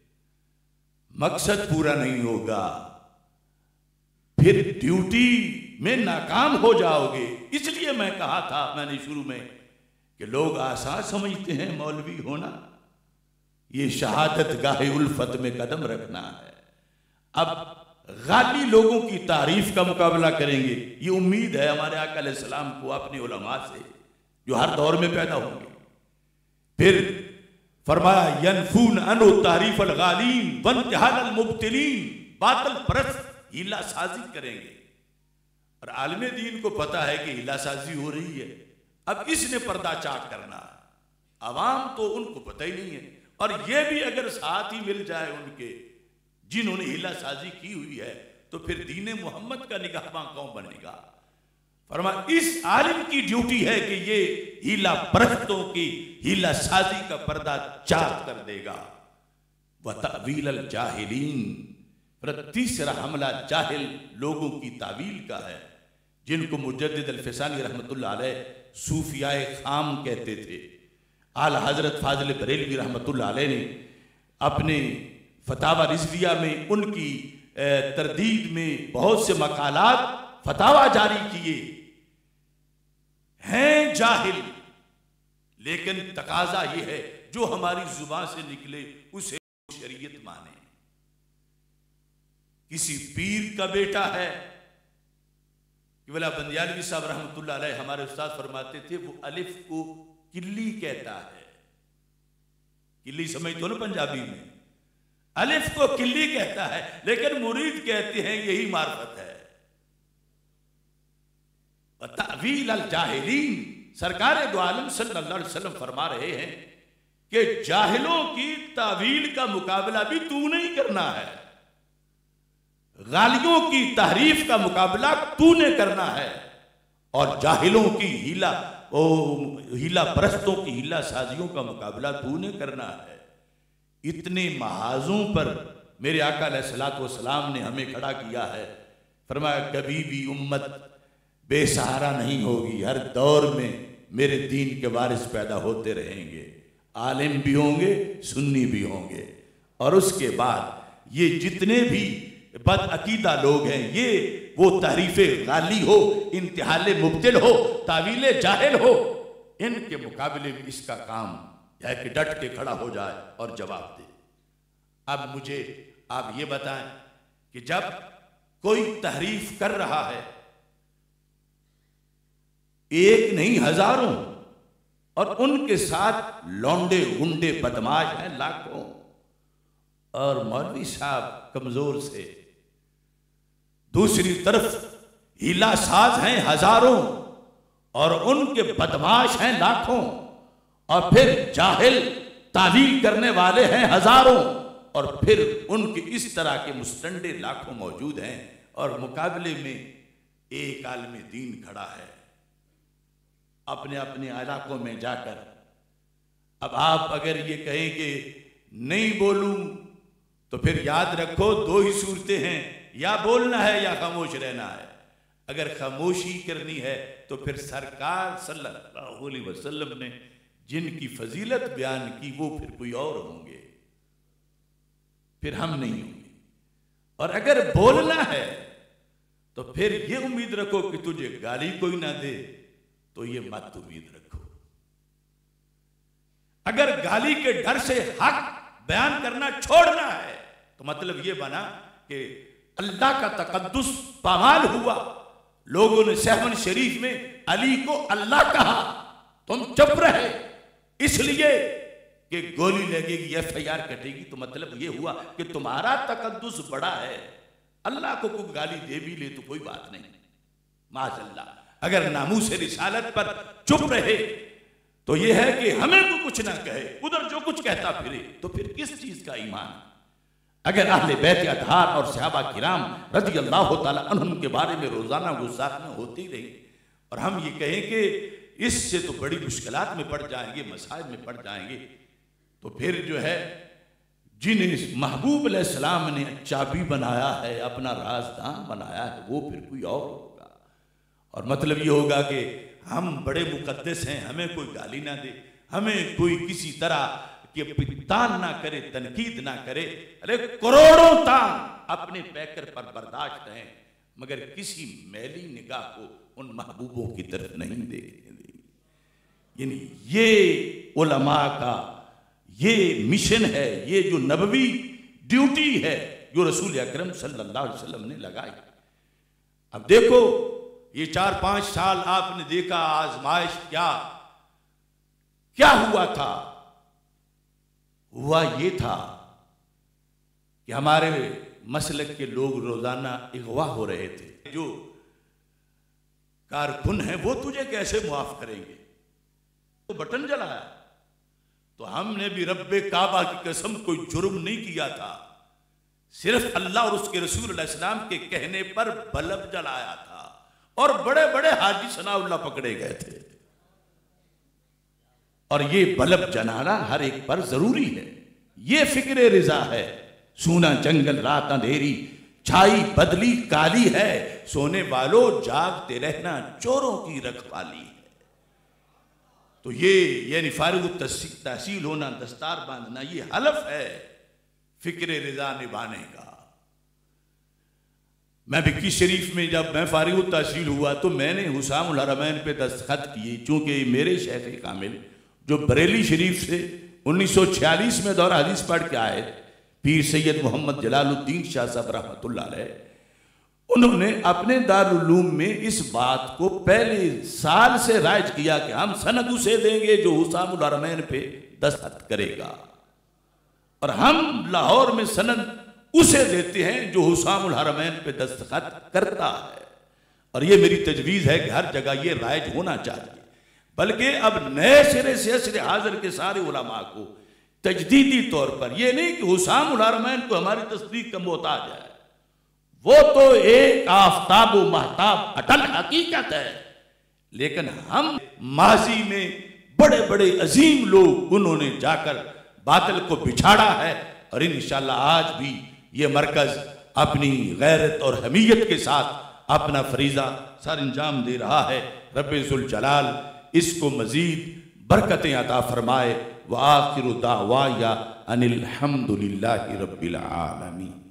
مقصد پورا نہیں ہوگا، پھر ڈیوٹی میں ناکام ہو جاؤ گے۔ اس لیے میں کہا تھا میں نے شروع میں کہ لوگ آسان سمجھتے ہیں مولوی ہونا، یہ شہادت گاہ الفت میں قدم رکھنا ہے۔ اب غالی لوگوں کی تعریف کا مقابلہ کریں گے، یہ امید ہے ہمارے آقا علیہ السلام کو اپنے علماء سے جو ہر دور میں پیدا ہوں گے۔ پھر فرمایا ینفون عنہ تعریف الغالین وانتحال المبتلین، باطل پرست ہیلہ سازی کریں گے، اور عالم دین کو پتا ہے کہ ہیلہ سازی ہو رہی ہے، اب اس نے پردہ چاک کرنا، عوام تو ان کو پتہ ہی نہیں ہے، اور یہ بھی اگر ساتھ ہی مل جائے ان کے جنہوں نے ہیلہ سازی کی ہوئی ہے تو پھر دین محمد کا نگہباں کون بنے گا؟ فرمایا اس عالم کی ڈیوٹی ہے کہ یہ ہیلہ پرستوں کی ہیلہ سازی کا پردہ چاک کر دے گا۔ وَتَأْوِيلَ الْجَاهِلِينَ، پھر تیسرا حملہ جاہل لوگوں کی تعویل کا ہے، جن کو مجدد الفسانی رحمت اللہ علیہ صوفیاء خام کہتے تھے۔ اعلیٰ حضرت فاضل بریلوی رحمت اللہ علیہ نے اپنے فتاوی رضویہ میں ان کی تردید میں بہت سے مقالات فتاوی جاری کیے ہیں۔ جاہل، لیکن تقاضا یہ ہے جو ہماری زبان سے نکلے اسے شریعت مانے۔ کسی پیر کا بیٹا ہے، قبلہ بندیالوی صاحب رحمت اللہ علیہ ہمارے استاد فرماتے تھے وہ الف کو کلی کہتا ہے۔ کلی سمجھتے ہو نا پنجابی میں، الف کو کلی کہتا ہے، لیکن مرید کہتے ہیں یہی معرفت ہے۔ تأویل الجاہلین، سرکار دو عالم صلی اللہ علیہ وسلم فرما رہے ہیں کہ جاہلوں کی تعویل کا مقابلہ بھی تو نہیں کرنا ہے، غالیوں کی تحریف کا مقابلہ تو نے کرنا ہے، اور جاہلوں کی ہیلہ پرستوں کی ہیلہ سازیوں کا مقابلہ تو نے کرنا ہے۔ اتنے محاذوں پر میرے آقا علیہ الصلوۃ والسلام نے ہمیں کھڑا کیا ہے، فرمایا کبھی بھی امت بے سہارا نہیں ہوگی، ہر دور میں میرے دین کے وارث پیدا ہوتے رہیں گے، عالم بھی ہوں گے، سنی بھی ہوں گے، اور اس کے بعد یہ جتنے بھی بد عقیدہ لوگ ہیں، یہ وہ تحریف غالی ہو، انتحال مبتل ہو، تعویل جاہل ہو، ان کے مقابلے میں اس کا کام ہے کہ ڈٹ کے کھڑا ہو جائے اور جواب دے۔ اب مجھے آپ یہ بتائیں کہ جب کوئی تحریف کر رہا ہے، ایک نہیں ہزاروں، اور ان کے ساتھ لونڈے گنڈے بدماش ہیں لاکھوں، اور مولوی صاحب کمزور سے، دوسری طرف ہیلا ساز ہیں ہزاروں اور ان کے بدماش ہیں لاکھوں، اور پھر جاہل تعویل کرنے والے ہیں ہزاروں، اور پھر ان کے اس طرح کے مستنڈے لاکھوں موجود ہیں، اور مقابلے میں ایک عالم دین کھڑا ہے اپنے اپنے علاقوں میں جا کر۔ اب آپ اگر یہ کہیں کہ نہیں بولوں تو پھر یاد رکھو دو ہی صورتیں ہیں، یا بولنا ہے یا خاموش رہنا ہے۔ اگر خاموشی کرنی ہے تو پھر سرکار صلی اللہ علیہ وسلم نے جن کی فضیلت بیان کی وہ پھر کوئی اور ہوں گے، پھر ہم نہیں ہوں گے۔ اور اگر بولنا ہے تو پھر یہ امید رکھو کہ تجھے گالی کوئی نہ دے، تو یہ مت امید رکھو۔ اگر گالی کے ڈر سے حق بیان کرنا چھوڑنا ہے تو مطلب یہ بنا کہ اللہ کا تقدس پامال ہوا، لوگوں نے سہون شریف میں علی کو اللہ کہا، تم چپ رہے اس لیے کہ گولی لگے گی، ایف آئی آر کٹے گی، تو مطلب یہ ہوا کہ تمہارا تقدس بڑا ہے، اللہ کو کوئی گالی دے بھی لے تو کوئی بات نہیں، معاذ اللہ۔ اگر ناموس رسالت پر چپ رہے تو یہ ہے کہ ہمیں تو کچھ نہ کہے، ادھر جو کچھ کہتا پھرے، تو پھر کس چیز کا ایمان؟ اگر اہل بیت اطہار اور صحابہ کرام رضی اللہ تعالیٰ عنہم کے بارے میں روزانہ گستاخیاں ہوتی رہی، اور ہم یہ کہیں کہ اس سے تو بڑی مشکلات میں پڑ جائیں گے، مسائل میں پڑ جائیں گے، تو پھر جو ہے جنہیں محبوب علیہ السلام نے چابی بنایا ہے، اپنا رازدان بنایا ہے، وہ پھر کوئی اور ہوگا۔ اور مطلب یہ ہوگا کہ ہم بڑے مقدس ہیں، ہمیں کوئی گالی نہ دے، ہمیں کوئی کسی طرح کہ تان نہ کرے، تنقید نہ کرے، ارے کروڑوں تان اپنے پیکر پر برداشت ہیں، مگر کسی میلی نگاہ کو ان محبوبوں کی طرف نہیں دیکھنے دیں۔ یعنی یہ علماء کا یہ مشن ہے، یہ جو نبوی ڈیوٹی ہے جو رسول اکرم صلی اللہ علیہ وسلم نے لگائی۔ اب دیکھو یہ 4-5 سال آپ نے دیکھا آزمائش کیا ہوا تھا؟ ہوا یہ تھا کہ ہمارے مسلک کے لوگ روزانہ اغوا ہو رہے تھے، جو کارکن ہیں وہ تجھے کیسے معاف کریں گے؟ تو بٹن جلایا، تو ہم نے بھی رب کعبہ کی قسم کوئی جرم نہیں کیا تھا، صرف اللہ اور اس کے رسول علیہ السلام کے کہنے پر بلب جلایا تھا، اور بڑے بڑے حاجی ثناء اللہ پکڑے گئے تھے، اور یہ بلب جلانا ہر ایک پر ضروری ہے۔ یہ فکر رضا ہے، سونا جنگل رات اندھیری، چھائی بدلی کالی ہے، سونے والوں جاگتے رہنا چوروں کی رکھوالی ہے۔ تو یہ یعنی فارغ التحصیل ہونا، دستار باندھنا، یہ حلف ہے فکر رضا نبھانے کا۔ میں بکی شریف میں جب میں فارغ التحصیل ہوا تو میں نے حسام الحرمین پہ دستخط کیے، چونکہ میرے شیخ کامل جو بریلی شریف سے 1946 میں دورہ حدیث پڑھ کے آئے، پیر سید محمد جلال الدین شاہ صاحب رحمۃ اللہ علیہ، انہوں نے اپنے دارالعلوم میں اس بات کو پہلے سال سے رائج کیا کہ ہم سند اسے دیں گے جو حسام الحرمین پہ دستخط کرے گا، اور ہم لاہور میں سند اسے دیتے ہیں جو حسام الحرمین پہ دستخط کرتا ہے۔ اور یہ میری تجویز ہے کہ ہر جگہ یہ رائج ہونا چاہیے، بلکہ اب نئے سرے سے عصر حاضر کے سارے علماء کو تجدیدی طور پر، یہ نہیں کہ حسام الحرمین کو ہماری تصدیق کا محتاج ہے، وہ تو ایک آفتاب و مہتاب اٹل حقیقت ہے، لیکن ہم ماضی میں بڑے بڑے عظیم لوگ انہوں نے جا کر باطل کو بچھاڑا ہے، اور انشاءاللہ آج بھی یہ مرکز اپنی غیرت اور حمیت کے ساتھ اپنا فریضہ سر انجام دے رہا ہے۔ رب ذوالجلال اس کو مزید برکتیں عطا فرمائے۔ وآخر دعوایا ان الحمد للہ رب العالمین۔